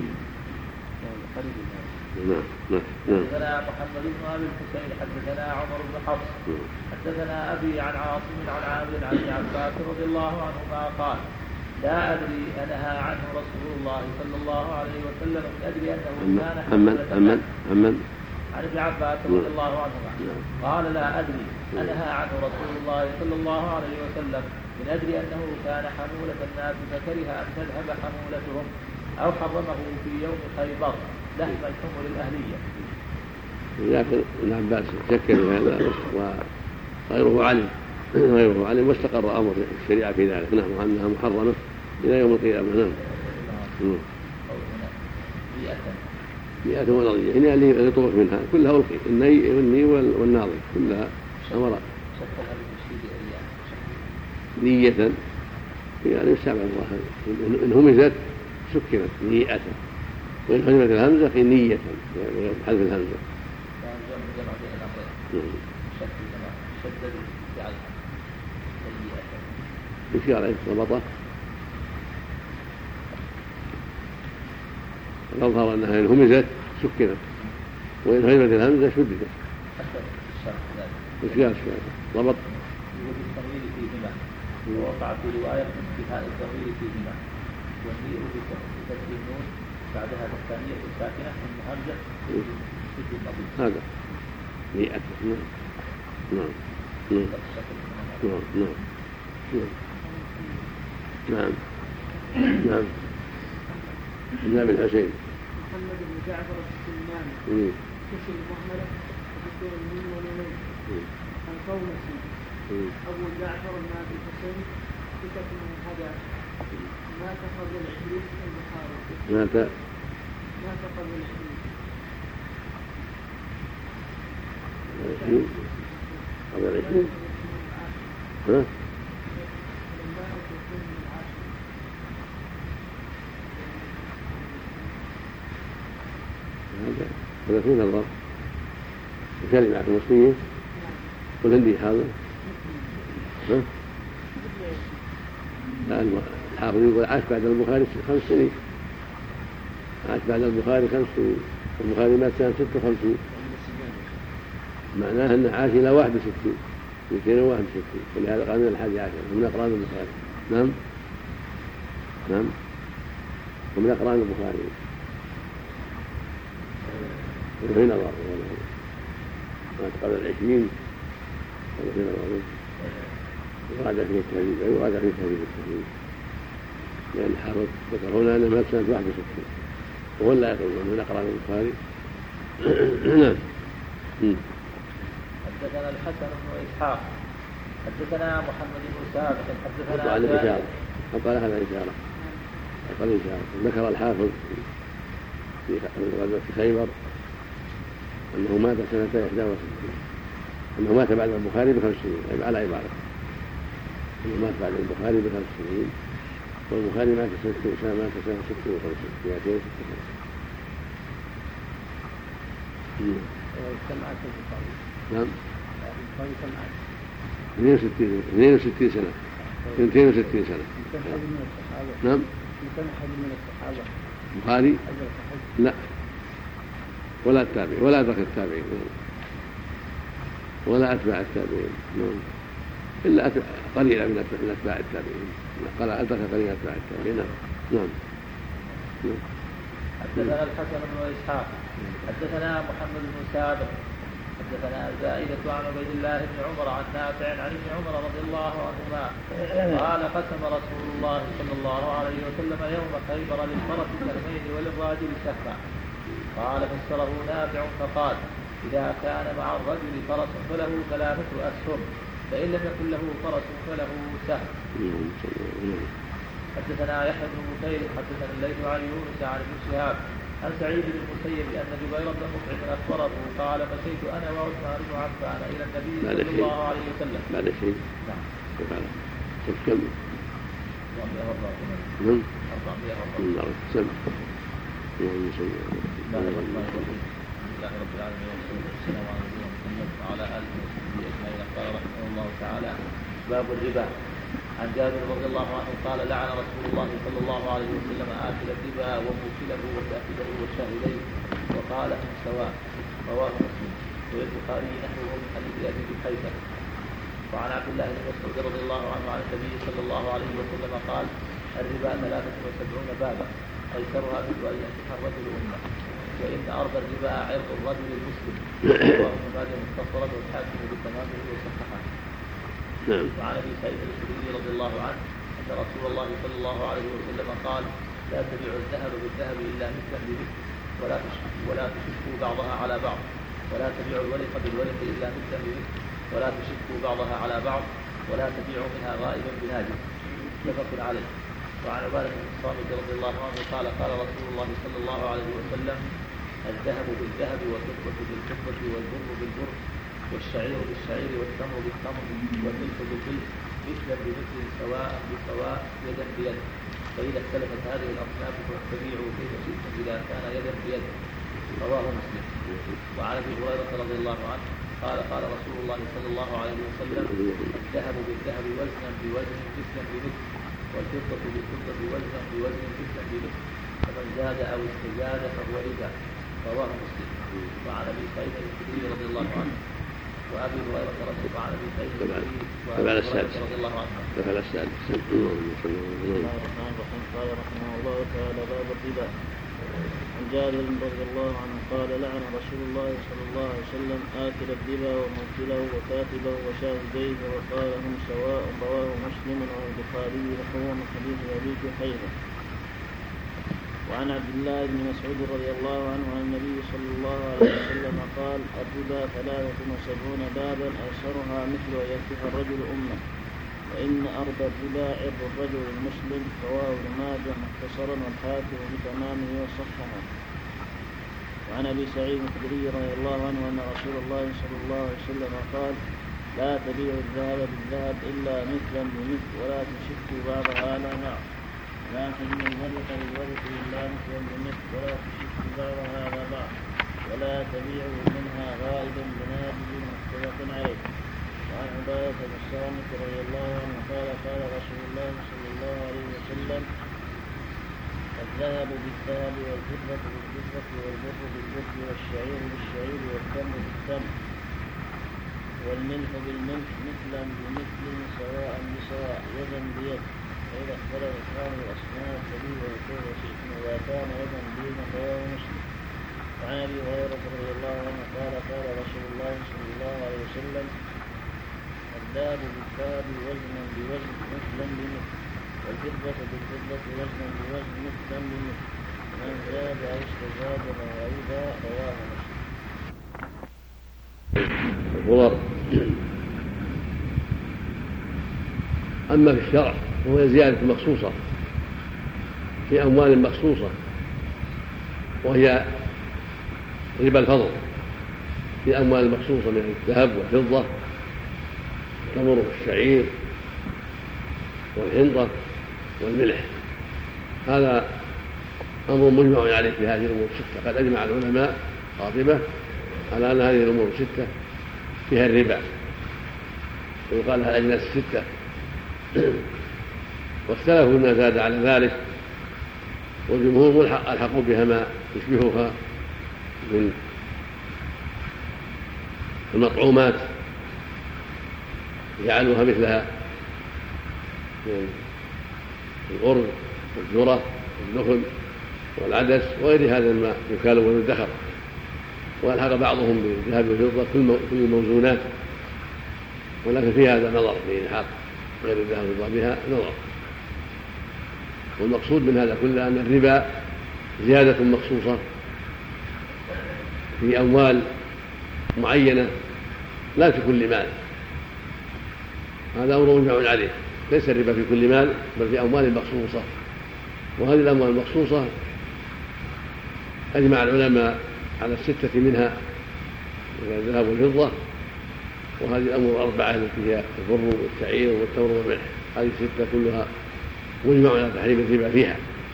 نعم نعم. حدثنا محمد بن أبي الحسين حدثنا عمر بن حفص حدثنا أبي عن عاصم عن عامر عن ابن عباس رضي الله عنهما قال لا أدري أنهى عنه رسول الله صلى الله عليه وسلم من أجل أنه كان حمد حمد حمد عن ابن عباس رضي الله عنهما قال لا أدري أنهى عنه رسول الله صلى الله عليه وسلم من أجل أنه كان حمولة الناس فكره أن تذهب حمولتهم أو حرمه في يوم خيبر لحم الحمر الأهلية. لكن ابن عباس شك في هذا وغيره علم غيره علم واستقر أمر الشريعة في ذلك. نعم أنها محرمة إلى يوم القيامة. نعم. مئة ونظية هنا اللي يطوف منها كلها ألقي الني والني والناظر كلها أمراء نية يعني يستعمل الله إن همزت سكنت نيئة وإن همزت الهمزة في نية بحذف الهمزة. وش قال ضبطه؟ يظهر أنها إن همزت سكنت وإن همزت الهمزة شددت. وش قال ضبط؟ ووقع في رواية انتهاء الضمير فيهما والنية بفتح النون بعدها الثانية الساكنة ثم همزة في النظير. هذا مئة. نعم نعم نعم نعم نعم. ابن أبي الحسين محمد بن جعفر السلماني كسر المهملة وكسر الميم والنون القونسي أبو جعفر بن أبي الحسين ثقة من هذا مات قبل العشرين في البخاري. مات مات قبل العشرين. العشرين قبل العشرين. ها؟ هذا ثلاثين نظر كلمة المصرية والهندي هذا. ها؟ لا الحافظ يقول عاش بعد البخاري خمس سنين. عاش بعد البخاري خمس سنين. البخاري مات سنة ستة وخمسين معناه أنه عاش إلى واحد وستين مئتين وواحد وستين ولهذا قال من الحادي عشر من أقران البخاري. نعم نعم ومن أقران البخاري. وفي نظر مات قبل العشرين وفي نظر وعاد فيه التهذيب وعاد فيه تهذيب التهذيب لأن الحافظ ذكر هنا أنه مات سنة واحد وستين وهو لا يقول من أقران البخاري. نعم. حدثنا الحسن بن إسحاق حدثنا محمد بن سابق حدثنا عن الإشارة فقال هذا إشارة قال إشارة ذكر الحافظ في غزوة خيبر أنه مات سنة إحدى وستين أنه مات بعد البخاري بخمس سنين على عبارة أنه مات بعد البخاري بخمس سنين والبخاري مات سنة مات سنة ست وخمسين مئتين وستة وخمسين. نعم اثنين وستين اثنين وستين سنة اثنين وستين سنة. نعم البخاري لا ولا التابع ولا أدرك التابعين ولا أتباع التابعين. نعم إلا قليلا من أتباع التابعين، قال أدرك قليلا أتباع التابعين. نعم. نعم. حدثنا الحسن بن إسحاق حدثنا محمد بن سابق حدثنا زائدة عن عبيد الله بن عمر عن نافع عن ابن عمر رضي الله عنهما قال قسم رسول الله صلى الله عليه وسلم يوم خيبر للفرس سهمين وللراجل سهما. قال فسره نافع فقال إذا كان مع الرجل فرس فله ثلاثة أسهم، فإن لم يكن له فرس فله سهم. حدثنا يحيى بن بكير حدثنا الليث عن يونس عن ابن شهاب عن سعيد بن المسيب أن جبير بن مطعم أخبره قال مشيت أنا وعثمان بن عفان إلى النبي صلى الله عليه وسلم. بعد شيء. نعم. بعد كم؟ أربعمائة وأربعين. نعم. أربعمائة وأربعين. نعم. سم. اللهم صل على محمد. الله رب العالمين والسلام على نبينا محمد وعلى آله وصحبه أجمعين. قال رحمه الله تعالى باب الربا. عن جابر رضي الله عنه قال لعن رسول الله صلى الله عليه وسلم آكل الربا وموكله وكاتبه وشاهديه وقال هم سواء. رواه مسلم والبخاري نحوه من حديث أبي بحيثة. وعن عبد الله بن مسعود رضي الله عنه عن النبي صلى الله عليه وسلم قال الربا ثلاثة وسبعون بابا أيسرها مثل أن ينكح الرجل أمه، وإن أرض الربا عرض الرجل المسلم. رواه ابن ماجه مختصرا والحاكم بتمامه وصححه. وعن ابي سعيد الخدري رضي الله عنه ان رسول الله صلى الله عليه وسلم قال لا تبيع الذهب بالذهب الا مثلا بمثل ولا تشركوا ولا تشركوا بعضها على بعض، ولا تبيع الورق بالورق الا مثلا بمثل ولا تشركوا بعضها على بعض، ولا تبيعوا منها غائبا بناجس. متفق عليه. وعن عبادة بن الصامت رضي الله عنه قال قال رسول الله صلى الله عليه وسلم الذهب بالذهب والفضة بالفضة والبر بالبر والشعير بالشعير والتمر بالتمر والملح بالملح مثلا بمثل سواء بسواء يدا بيد، فإذا اختلفت هذه الأصناف فاتبعوا كيف شئتم إذا كان يدا بيد. رواه مسلم. وعن أبي هريرة رضي الله عنه قال قال رسول الله صلى الله عليه وسلم الذهب بالذهب وزنا بوزن مثلا بمثل والفضة بالفضة وزنا بوزن مثلا بمثل، فمن زاد أو استزاد فهو ربا. رواه مسلم. وعن أبي سعيد الخدري رضي الله عنه وأبي هريرة رضي الله عنه أبي سعيد الخدري رضي الله عنه. دخل السادس. بسم الله الرحمن الرحيم. قال رحمه الله تعالى باب الربا. عن جابر رضي الله عنه قال لعن رسول الله صلى الله عليه وسلم آكل الربا وموكله وكاتبه وشاهديه وقال هم سواء. رواه مسلم والبخاري نحوه من حديث أبي بحيثة. وعن عبد الله بن مسعود رضي الله عنه عن النبي صلى الله عليه وسلم قال الربا ثلاثة وسبعون بابا أيسرها مثل أن ينكح الرجل أمه، وإن أرض الربا عرض الرجل المسلم. رواه ابن ماجه مختصرا والحاكم بتمامه وصححه. وعن أبي سعيد الخدري رضي الله عنه أن رسول الله صلى الله عليه وسلم قال لا تبيع الذهب بالذهب إلا مثلا بمثل ولا تشركوا بعضها على بعض، لا تبيع الورق بالورق إلا مثلا بمثل ولا تشركوا بعضها على بعض، ولا تبيعوا منها غائبا بناجز. متفق عليه. وعن عبادة بن الصامت رضي الله عنه قال قال رسول الله صلى الله عليه وسلم الذهب بالذهب والفضة بالفضة والبر بالبر والشعير بالشعير والتمر بالتمر والملح بالملح مثلا بمثل سواء بسواء يدا بيد، فإذا اختلفت هذه الأصناف فبيعوا كيف شئتم إذا كان يدا بيد. رواه مسلم. وعن أبي هريرة رضي الله عنه قال قال رسول الله صلى الله عليه وسلم الذهب بالذهب وزنا بوزن مثلا بمثل والفضة بالفضة وزنا بوزن مثلا بمثل، من زاد أو استزاد فهو ربا. رواه مسلم. الغرر. أما في الشرع فهو زيادة مخصوصة في أموال مخصوصة وهي ربا الفضل في أموال مخصوصة من الذهب والفضة التمر والشعير والحنطة والملح. هذا أمر مجمع عليه في هذه الأمور الستة. قد أجمع العلماء قاطبة على أن هذه الأمور الستة فيها الربا، ويقال لها الأجناس الستة، واختلفوا ما زاد على ذلك، والجمهور ألحقوا بها ما يشبهها من المطعومات جعلوها مثلها الغر والذرة والنخل والعدس وغير هذا الماء يكال ويدخر، والحق بعضهم بالذهب والفضة كل الموزونات، ولكن في هذا نظر في إلحاق غير الذهب والفضة بها نظر. والمقصود من هذا كله أن الربا زيادة مخصوصة في أموال معينة لا في كل مال، هذا أمر مجمع عليه، ليس الربا في كل مال بل في أموال مخصوصة. وهذه الأموال المخصوصة أجمع العلماء على الستة منها الذهب والفضة، وهذه الأمور الأربعة التي هي البر والشعير والتمر والملح، هذه الستة كلها مجمع على تحريم الربا فيها،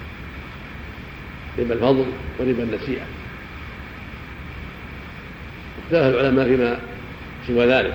ربا الفضل وربا النسيئة. اختلف العلماء فيما سوى ذلك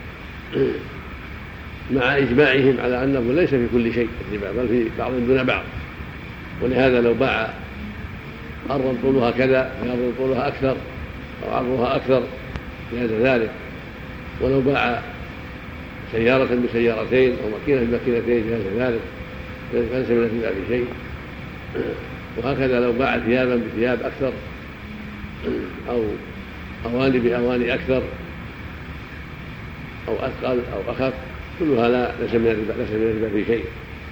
مع إجماعهم على أنه ليس في كل شيء الربا بل في بعض دون بعض، ولهذا لو باع أرضا طولها كذا أرضا طولها أكثر أو عرضها أكثر جاز ذلك، ولو باع سيارة بسيارتين أو ماكينة بماكينتين جاز ذلك، فليس من الربا في شيء. وهكذا لو باع ثيابا بثياب أكثر أو أواني بأواني أكثر أو أثقل أو أخف، كلها لا ليس من الربا ليس من الربا في شيء.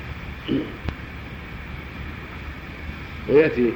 ويأتي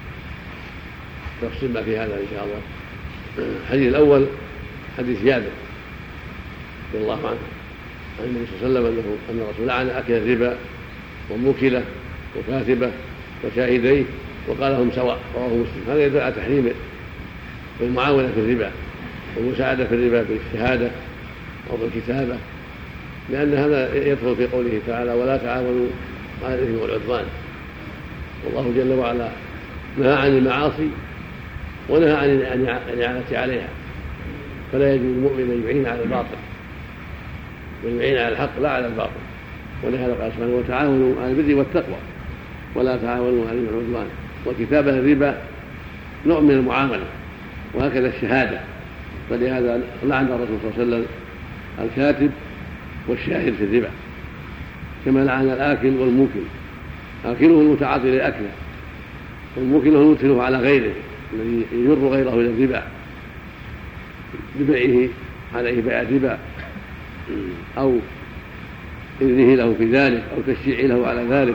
تفصيل ما في هذا إن شاء الله. الحديث الأول حديث جابر رضي الله عنه عن النبي صلى الله عليه وسلم أن الرسول لعن أكل الربا وموكله وكاتبه وشاهديه وقال هم سواء، رواه مسلم. هذا يدل على تحريم المعاونة في الربا والمساعدة في الربا بالشهادة أو بالكتابة، لأن هذا يدخل في قوله تعالى ولا تعاونوا على الإثم والعدوان، والله جل وعلا نهى عن المعاصي ونهى عن الإعانة عليها، فلا يجوز المؤمن أن يعين على الباطل بل يعين على الحق لا على الباطل. ولهذا قال سبحانه وتعاونوا على البر والتقوى ولا تعاونوا على الإثم والعدوان. وكتابة الربا نوع من المعاملة، وهكذا الشهادة، فلهذا لعن الرسول صلى الله عليه وسلم الكاتب والشاهد في الربا، كما لعن الآكل والموكل. آكله المتعاطي لأكله، والموكل هو المدخله على غيره الذي يجر غيره إلى الربا ببيعه عليه بيع الربا أو إذنه له في ذلك أو تشجيعه له على ذلك.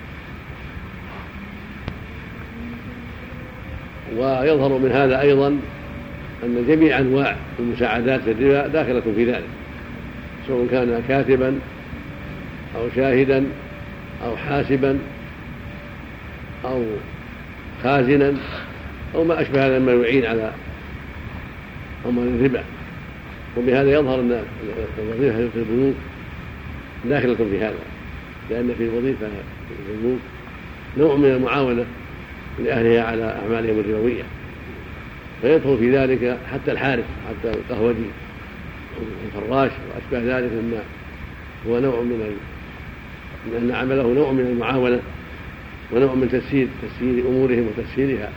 ويظهر من هذا أيضا أن جميع أنواع المساعدات في الربا داخلة في ذلك، سواء كان كاتبا أو شاهدا أو حاسبا أو خازنا أو ما أشبه هذا مما يعين على أمر الربا. وبهذا يظهر أن الوظيفة في البنوك داخلة في هذا، لأن في وظيفة في البنوك نوع من المعاونة لأهلها على أعمالهم الربوية، فيدخل في ذلك حتى الحارس حتى القهوجي والفراش وأشبه ذلك مما هو نوع من أن عمله نوع من المعاونة ونوع من تسهيل تسهيل أمورهم وتسهيلها.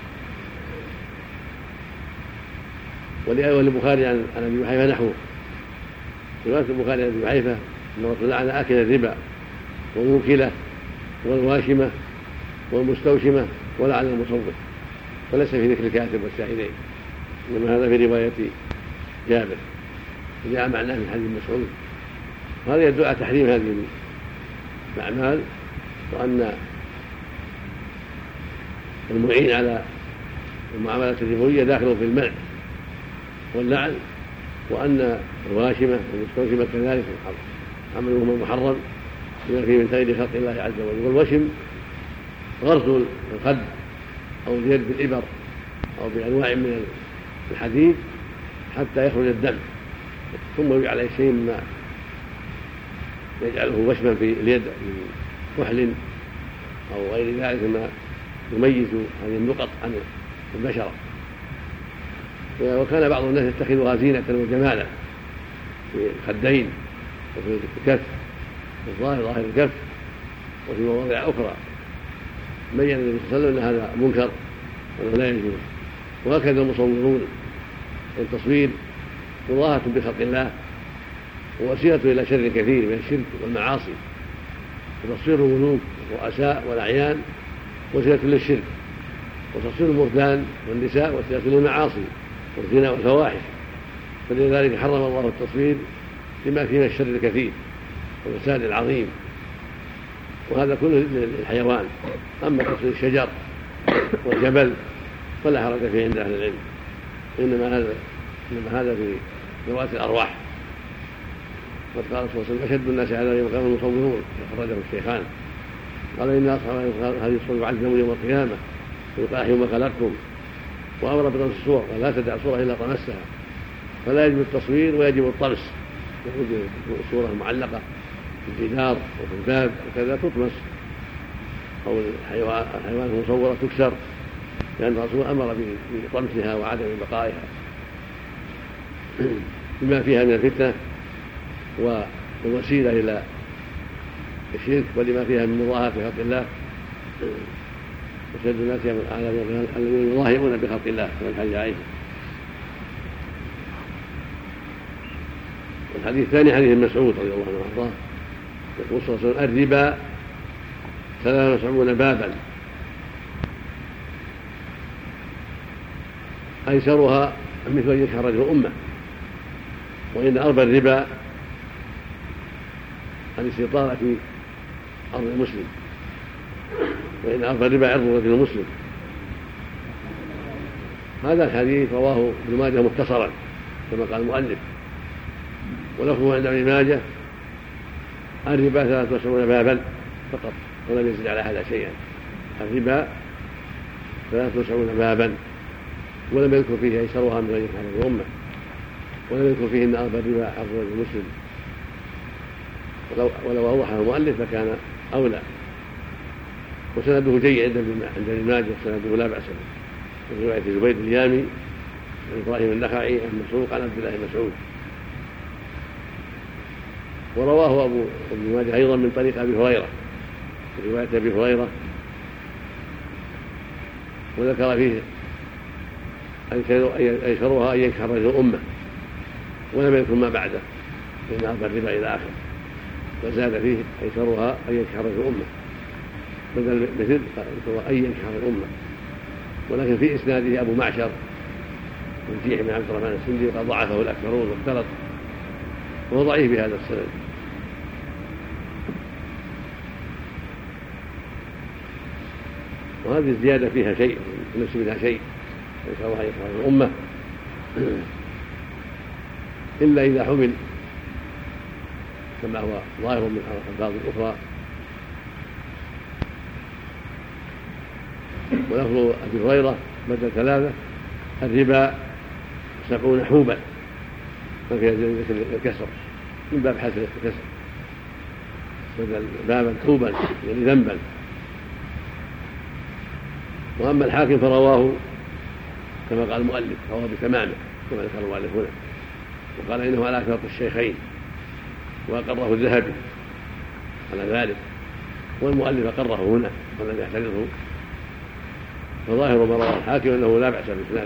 وللبخاري عن أبي حنيفة نحوه، رواية البخاري عن أبي حنيفة أن الرسول لعن آكل الربا والموكلة والواشمة والمستوشمة ولعن المصوف، فليس في ذكر الكاتب والشاهدين، إنما هذا في رواية جابر جاء معناه من حديث مسعود. وهذا يدل على تحريم هذه الأعمال، وأن المعين على المعاملات الربوية داخل في المنع واللعن، وأن الواشمة والمستوشمة كذلك عملهما محرم بما فيه من تغيير خلق الله عز وجل. والوشم غرس الخد أو اليد بالإبر أو بأنواع من الحديد حتى يخرج الدم، ثم يجعل عليه شيء مما يجعله وشما في اليد من كحل أو غير ذلك ما يميز هذه النقط عن البشرة. وكان بعض الناس يتخذها زينة وجمالا في الخدين وفي الكف الظاهر ظاهر الكف وفي مواضع أخرى. بين النبي صلى الله عليه وسلم أن هذا منكر وأنه لا يجوز. وهكذا المصورون التصوير مضاهاة بخلق الله ووسيلة إلى شر كثير من الشرك والمعاصي، وتصوير الملوك والرؤساء والأعيان وسيلة للشرك، وتصوير المرتان والنساء وسيلة للمعاصي والزنا والفواحش، فلذلك حرم الله التصوير لما فيه من الشر الكثير والفساد العظيم، وهذا كله للحيوان. أما تصوير الشجر والجبل فلا حرج فيه عند أهل العلم، إنما هذا إنما هذا في ذوات الأرواح. قد قال صلى الله عليه وسلم: أشد الناس عذابا يوم القيامة المصورون، أخرجه الشيخان. قال: إن أصحاب هذه الصور يعذبون يوم القيامة ويقال: يوم خلقكم. وأمر بطمس الصور، قال: لا تدع صورة إلا طمسها. فلا يجب التصوير ويجب الطمس، يكون الصورة المعلقة في الجدار وفي الباب وكذا تطمس، أو الحيوان المصورة تكسر، لأن الرسول أمر بطمسها وعدم بقائها بما فيها من الفتنة والوسيلة إلى الشرك ولما فيها من مضاهاة بخلق الله. وشد الناس الذين يضاهئون بخلق الله كما الحديث عائشة. والحديث الثاني حديث مسعود رضي الله عنه وارضاه، يقول صلى الله عليه وسلم: الربا ثلاث وسبعون بابا أيسرها مثل أن ينكح رجل أمة، وإن أربى الربا الاستطالة في أرض المسلم، وإن أربى الربا عرض رجل مسلم. هذا الحديث رواه ابن ماجه مختصرا كما قال المؤلف، ولفظه عند ابن ماجه: الربا ثلاثة وسبعون بابا فقط، ولم يزد على هذا شيئا. الربا ثلاثة وسبعون بابا، ولم يذكر فيه أيسرها من غير حرج الأمة، ولم يذكر فيه أن أربى الربا عرض رجل مسلم. ولو, ولو أوضحه المؤلف لكان أولى. وسنده جيد عند ابن ماجه، سنده لا بأس به، من رواية زبيد اليامي عن إبراهيم النخعي عن مسروق عن عبد الله بن مسعود. ورواه أبو ابن ماجه أيضا من طريق أبي هريرة، من رواية أبي هريرة، وذكر فيه أيسرها أن ينكح رجل الأمة، ولم يذكر ما بعده بين أربى الربا إلى آخر، وزاد فيه أيسرها أن ينكح رجل الأمة بدل مثل أن ينكح الأمة. ولكن في إسناده أبو معشر وجيح بن عبد الرحمن السندي وقد ضعفه الأكثرون واختلط، وهو ضعيف بهذا السند. وهذه الزيادة فيها شيء، ليس منها شيء، ليس الله يكره الأمة إلا إذا حمل كما هو ظاهر من الألفاظ الأخرى. ولفظ أبي هريرة بدل ثلاثة: الربا سبعون حوبا، ففيها الكسر من باب حسن الكسر، بدل بابا حوبا يعني ذنبا. وأما الحاكم فرواه كما قال المؤلف، رواه بتمامه كما ذكر المؤلف هنا، وقال إنه على شرط الشيخين، وأقره الذهبي على ذلك، والمؤلف أقره هنا ولم يحترزه. فظاهر ما رواه الحاكم أنه لا بأس بإسناده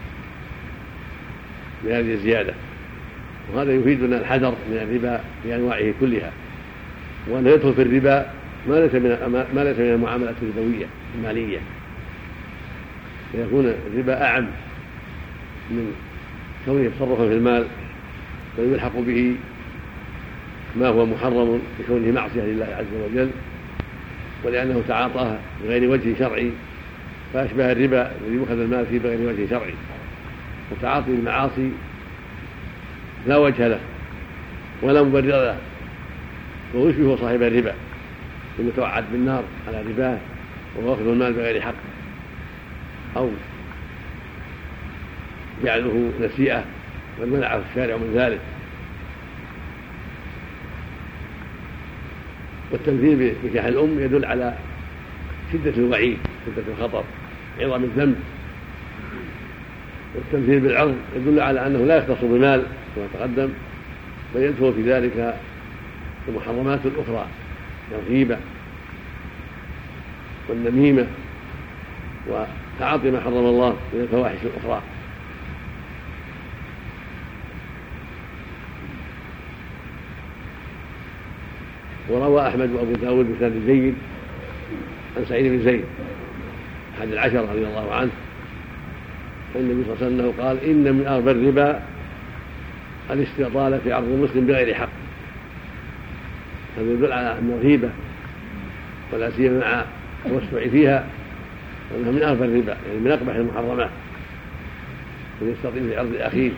بهذه الزيادة. وهذا يفيدنا الحذر من الربا بأنواعه كلها، وأنه يدخل في الربا ما ليس من ما ليس من المعاملات الربوية المالية، فيكون الربا أعم من كونه يتصرف في المال ويلحق به ما هو محرم بكونه معصية لله عز وجل، ولأنه تعاطاه بغير وجه شرعي، فأشبه الربا الذي يؤخذ المال فيه بغير وجه شرعي. وتعاطي المعاصي لا وجه له ولا مبرر له، ويشبه صاحب الربا المتوعد بالنار على رباه وهو أخذ المال بغير حق، أو جعله نسيئة بل منعه الشارع من ذلك. والتمثيل بنكاح الأم يدل على شدة الوعيد، شدة الخطر، عظم الذنب. والتمثيل بالعرض يدل على أنه لا يختص بمال كما تقدم، بل يدخل في ذلك المحرمات الأخرى كالغيبة والنميمة وتعاطي ما حرم الله من الفواحش الأخرى. وروى أحمد وأبو داود بسند جيد عن سعيد بن زيد أحد العشرة رضي الله عنه أن النبي صلى الله عليه وسلم قال إن من أربى الربا الاستطالة في عرض المسلم بغير حق. هذا يدل على أن الغيبة ولا سيما مع التوسع فيها أنها من أربى الربا، يعني من أقبح المحرمات، من يستطيل في عرض أخيه.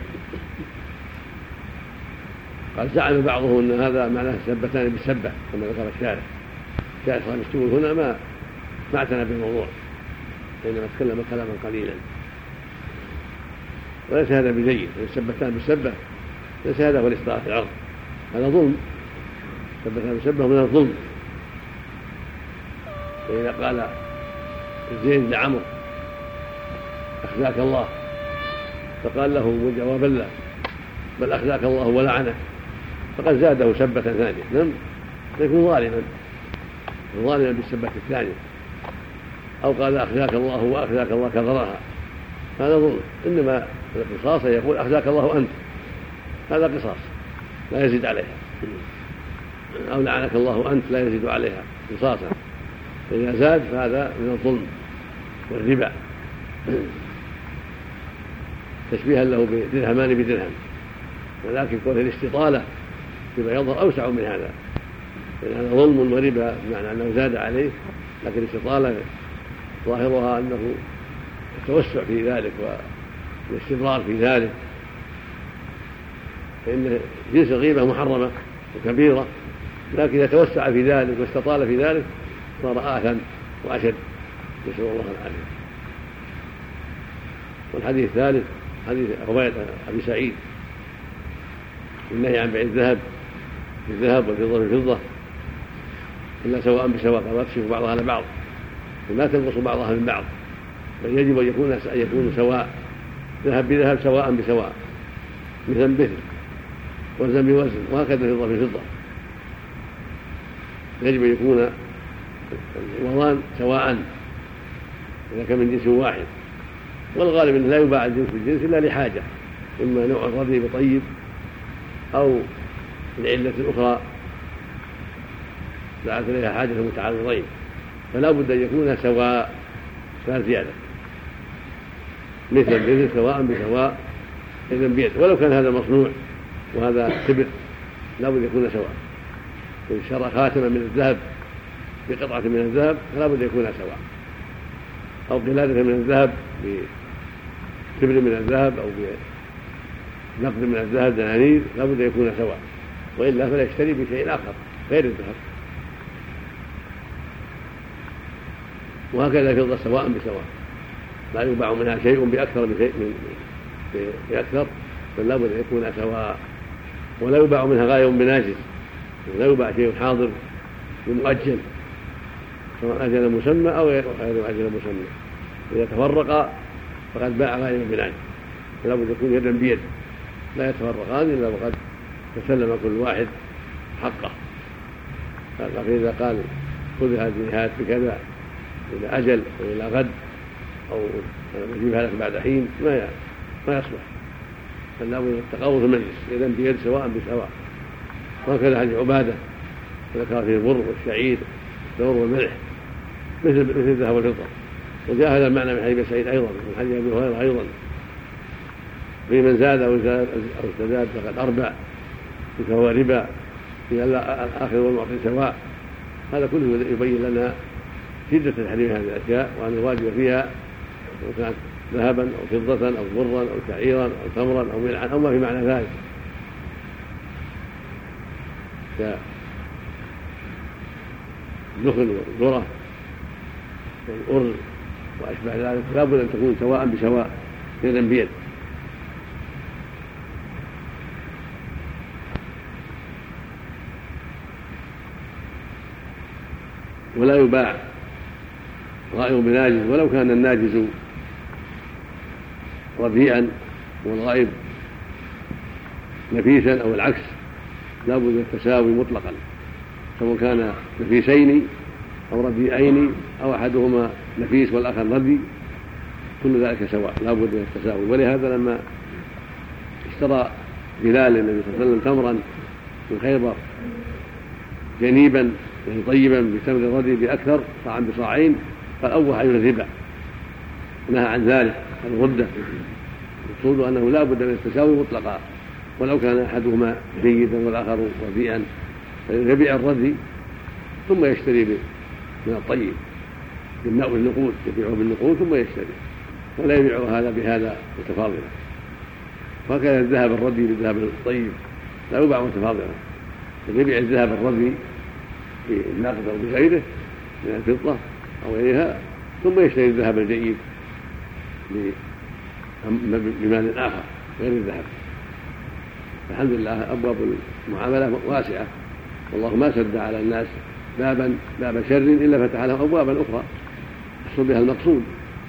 قال زعم بعضهم أن هذا معناه سبتان بالسبة كما ذكر الشارع. الشارع صاحب السبل هنا ما ما اعتنى بالموضوع، إنما تكلم كلاما قليلا، وليس هذا بجيد. السبتان بالسبة ليس هذا هو الاستطاعة في العرض، هذا ظلم. سبتان بالسبة من الظلم. فإذا قال زيد لعمر أخزاك الله، فقال له جوابا لا بل أخزاك الله ولعنه، فقد زاده سبة ثانية، لم يكون ظالما ظالما بالسبة الثانية. أو قال أخزاك الله وأخزاك الله كثرها، هذا ظلم. إنما القصاص يقول أخزاك الله أنت، هذا قصاص لا يزيد عليها، أو لعنك الله أنت لا يزيد عليها قصاصا. فإذا زاد فهذا من الظلم والربا، تشبيها له بدرهمان بدرهم. ولكن كون الاستطالة فيما يظهر أوسع من هذا، لأن هذا ظلم وربا بمعنى أنه زاد عليه، لكن الاستطالة ظاهرها أنه التوسع في ذلك والاستمرار في ذلك، فإن جنس الغيبة محرمة وكبيرة، لكن إذا توسع في ذلك واستطال في ذلك صار آثم وأشد، نسأل الله العافية. والحديث الثالث حديث عبيد أبي سعيد النهي عن بيع الذهب بالذهب والفضة بالفضة إلا سواء بسواء، لا تشرك بعضها على بعض ولا تنقص بعضها من بعض، بل يجب أن يكون أن يكون سواء، ذهب بذهب سواء بسواء، مثل مثل وزن بوزن، وهكذا الفضة بالفضة. يجب أن يكون الوضان سواء إذا كان من جنس واحد. والغالب أنه لا يباع الجنس بالجنس إلا لحاجة، إما نوع الرضي بطيب أو العلة الأخرى دعت إليها حاجة المتعارضين، فلا بد أن يكون سواء لا زيادة، مثل مثل سواء بسواء إذا بيد، ولو كان هذا مصنوع وهذا سبر لا بد أن يكون سواء. إن شرى خاتما من الذهب بقطعة من الذهب فلا بد أن يكون سواء، أو قلادة من الذهب بسبر من الذهب أو بنقد من الذهب دنانير لا بد أن يكون سواء، وإلا فلا يشتري بشيء آخر غير الذهب. وهكذا الفضة سواء بسواء، لا يباع منها شيء بأكثر من شيء بأكثر، بل لا بد أن يكون سواء. ولا يباع منها غاية بناجز، ولا يباع شيء حاضر بمؤجل، سواء أجل مسمى أو غير أجل مسمى. إذا تفرق فقد باع غاية بناجز، فلا بد يكون يدا بيد، لا يتفرقان إلا وقد تسلم كل واحد حقه. فإذا قال خذ هذه النهايات بكذا إلى أجل أو إلى غد أو أجيبها لك بعد حين ما ما يصلح، فلا بد التقاوم في المجلس يدا بيد سواء بسواء. وهكذا حديث عبادة ذكر فيه البر والشعير والثور والملح مثل مثل الذهب والفضة. وجاء هذا المعنى من حديث سعيد أيضا، من حديث أبي هريرة أيضا، في من زاد أو استزاد فقد أربع فهو ربا، في الآخر والمعطي سواء. هذا كله يبين لنا شدة تحريم هذه الأشياء، وأن الواجب فيها سواء كانت ذهبا أو فضة أو برا أو شعيرا أو تمرا أو ملعا أو ما في معنى ذلك، كالدخن والذرة والأرز وأشبه ذلك، لا بد أن تكون سواء بسواء يدا بيد. ولا يباع غائب بناجز ولو كان الناجز ربيعا والغائب نفيسا أو العكس، لا بد من التساوي مطلقا، سواء كان نفيسين أو ربيعين أو أحدهما نفيس والآخر ربي، كل ذلك سواء، لا بد من التساوي. ولهذا لما اشترى بلال النبي صلى الله عليه وسلم تمرا من خيبر جنيبا يعني طيبا بتمر الردي بأكثر صاعا بصاعين فالأول حجر الربا، نهى عن ذلك الغدة. المقصود أنه لا بد من التساوي مطلقا، ولو كان أحدهما جيدا والآخر رديئا فيبيع الردي ثم يشتري من الطيب بالنقود، يبيعه بالنقود ثم يشتري، ولا يبيع هذا بهذا متفاضلا. وهكذا الذهب الردي بالذهب الطيب لا يباع متفاضلا، يبيع الذهب الردي بالنقد أو بغيره من الفضة أو غيرها ثم يشتري الذهب الجيد بمال آخر غير الذهب. الحمد لله أبواب المعاملة واسعة، والله ما سد على الناس بابا باب شر إلا فتح لهم أبوابا أخرى يحصل بها المقصود.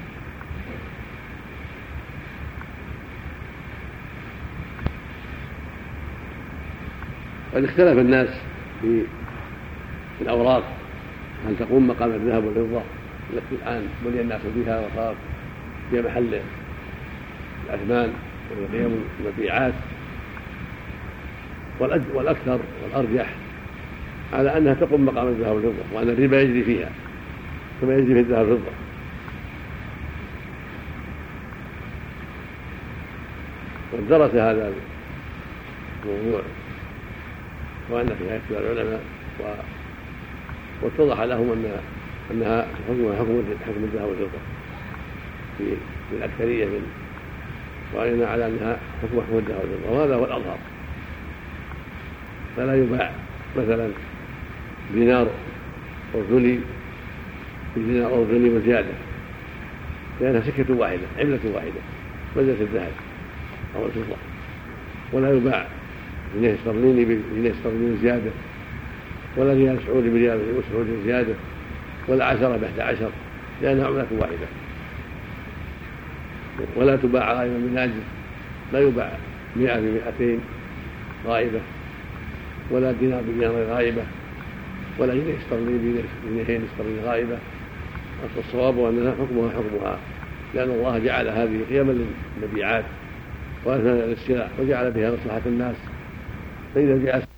قد اختلف الناس في الأوراق هل تقوم مقام الذهب والفضة التي الآن بني الناس فيها وصار في محل الأثمان والقيم والمبيعات، والأكثر والأرجح على أنها تقوم مقام الذهب والفضة، وأن الربا يجري فيها كما يجري في الذهب والفضة. ودرس هذا الموضوع وأن فيها اختلاف العلماء واتضح لهم أن أنها حكمها حكم حكم الذهب والفضة في الأكثرية من رأينا على أنها حكم حكم الذهب والفضة، وهذا هو الأظهر. فلا يباع مثلا دينار أردني بدينار أردني وزيادة، لأنها سكة واحدة عملة واحدة بدلة الذهب أو الفضة. ولا يباع جنيه استرليني بجنيه استرليني زيادة، ولا ريال سعودي بريال سعودي زيادة، ولا عشرة بإحدى عشر، لأنها عملة واحدة. ولا تباع غائبة بناجز، لا يباع مئة بمئتين غائبة، ولا دينار بدينار غائبة، ولا جنيه استرليني بجنيهين استرليني غائبة. أصل الصواب أنها حكمها حكمها، لأن الله جعل هذه قيما للمبيعات وأثمانا للسلع وجعل بها مصلحة الناس، فإذا جاء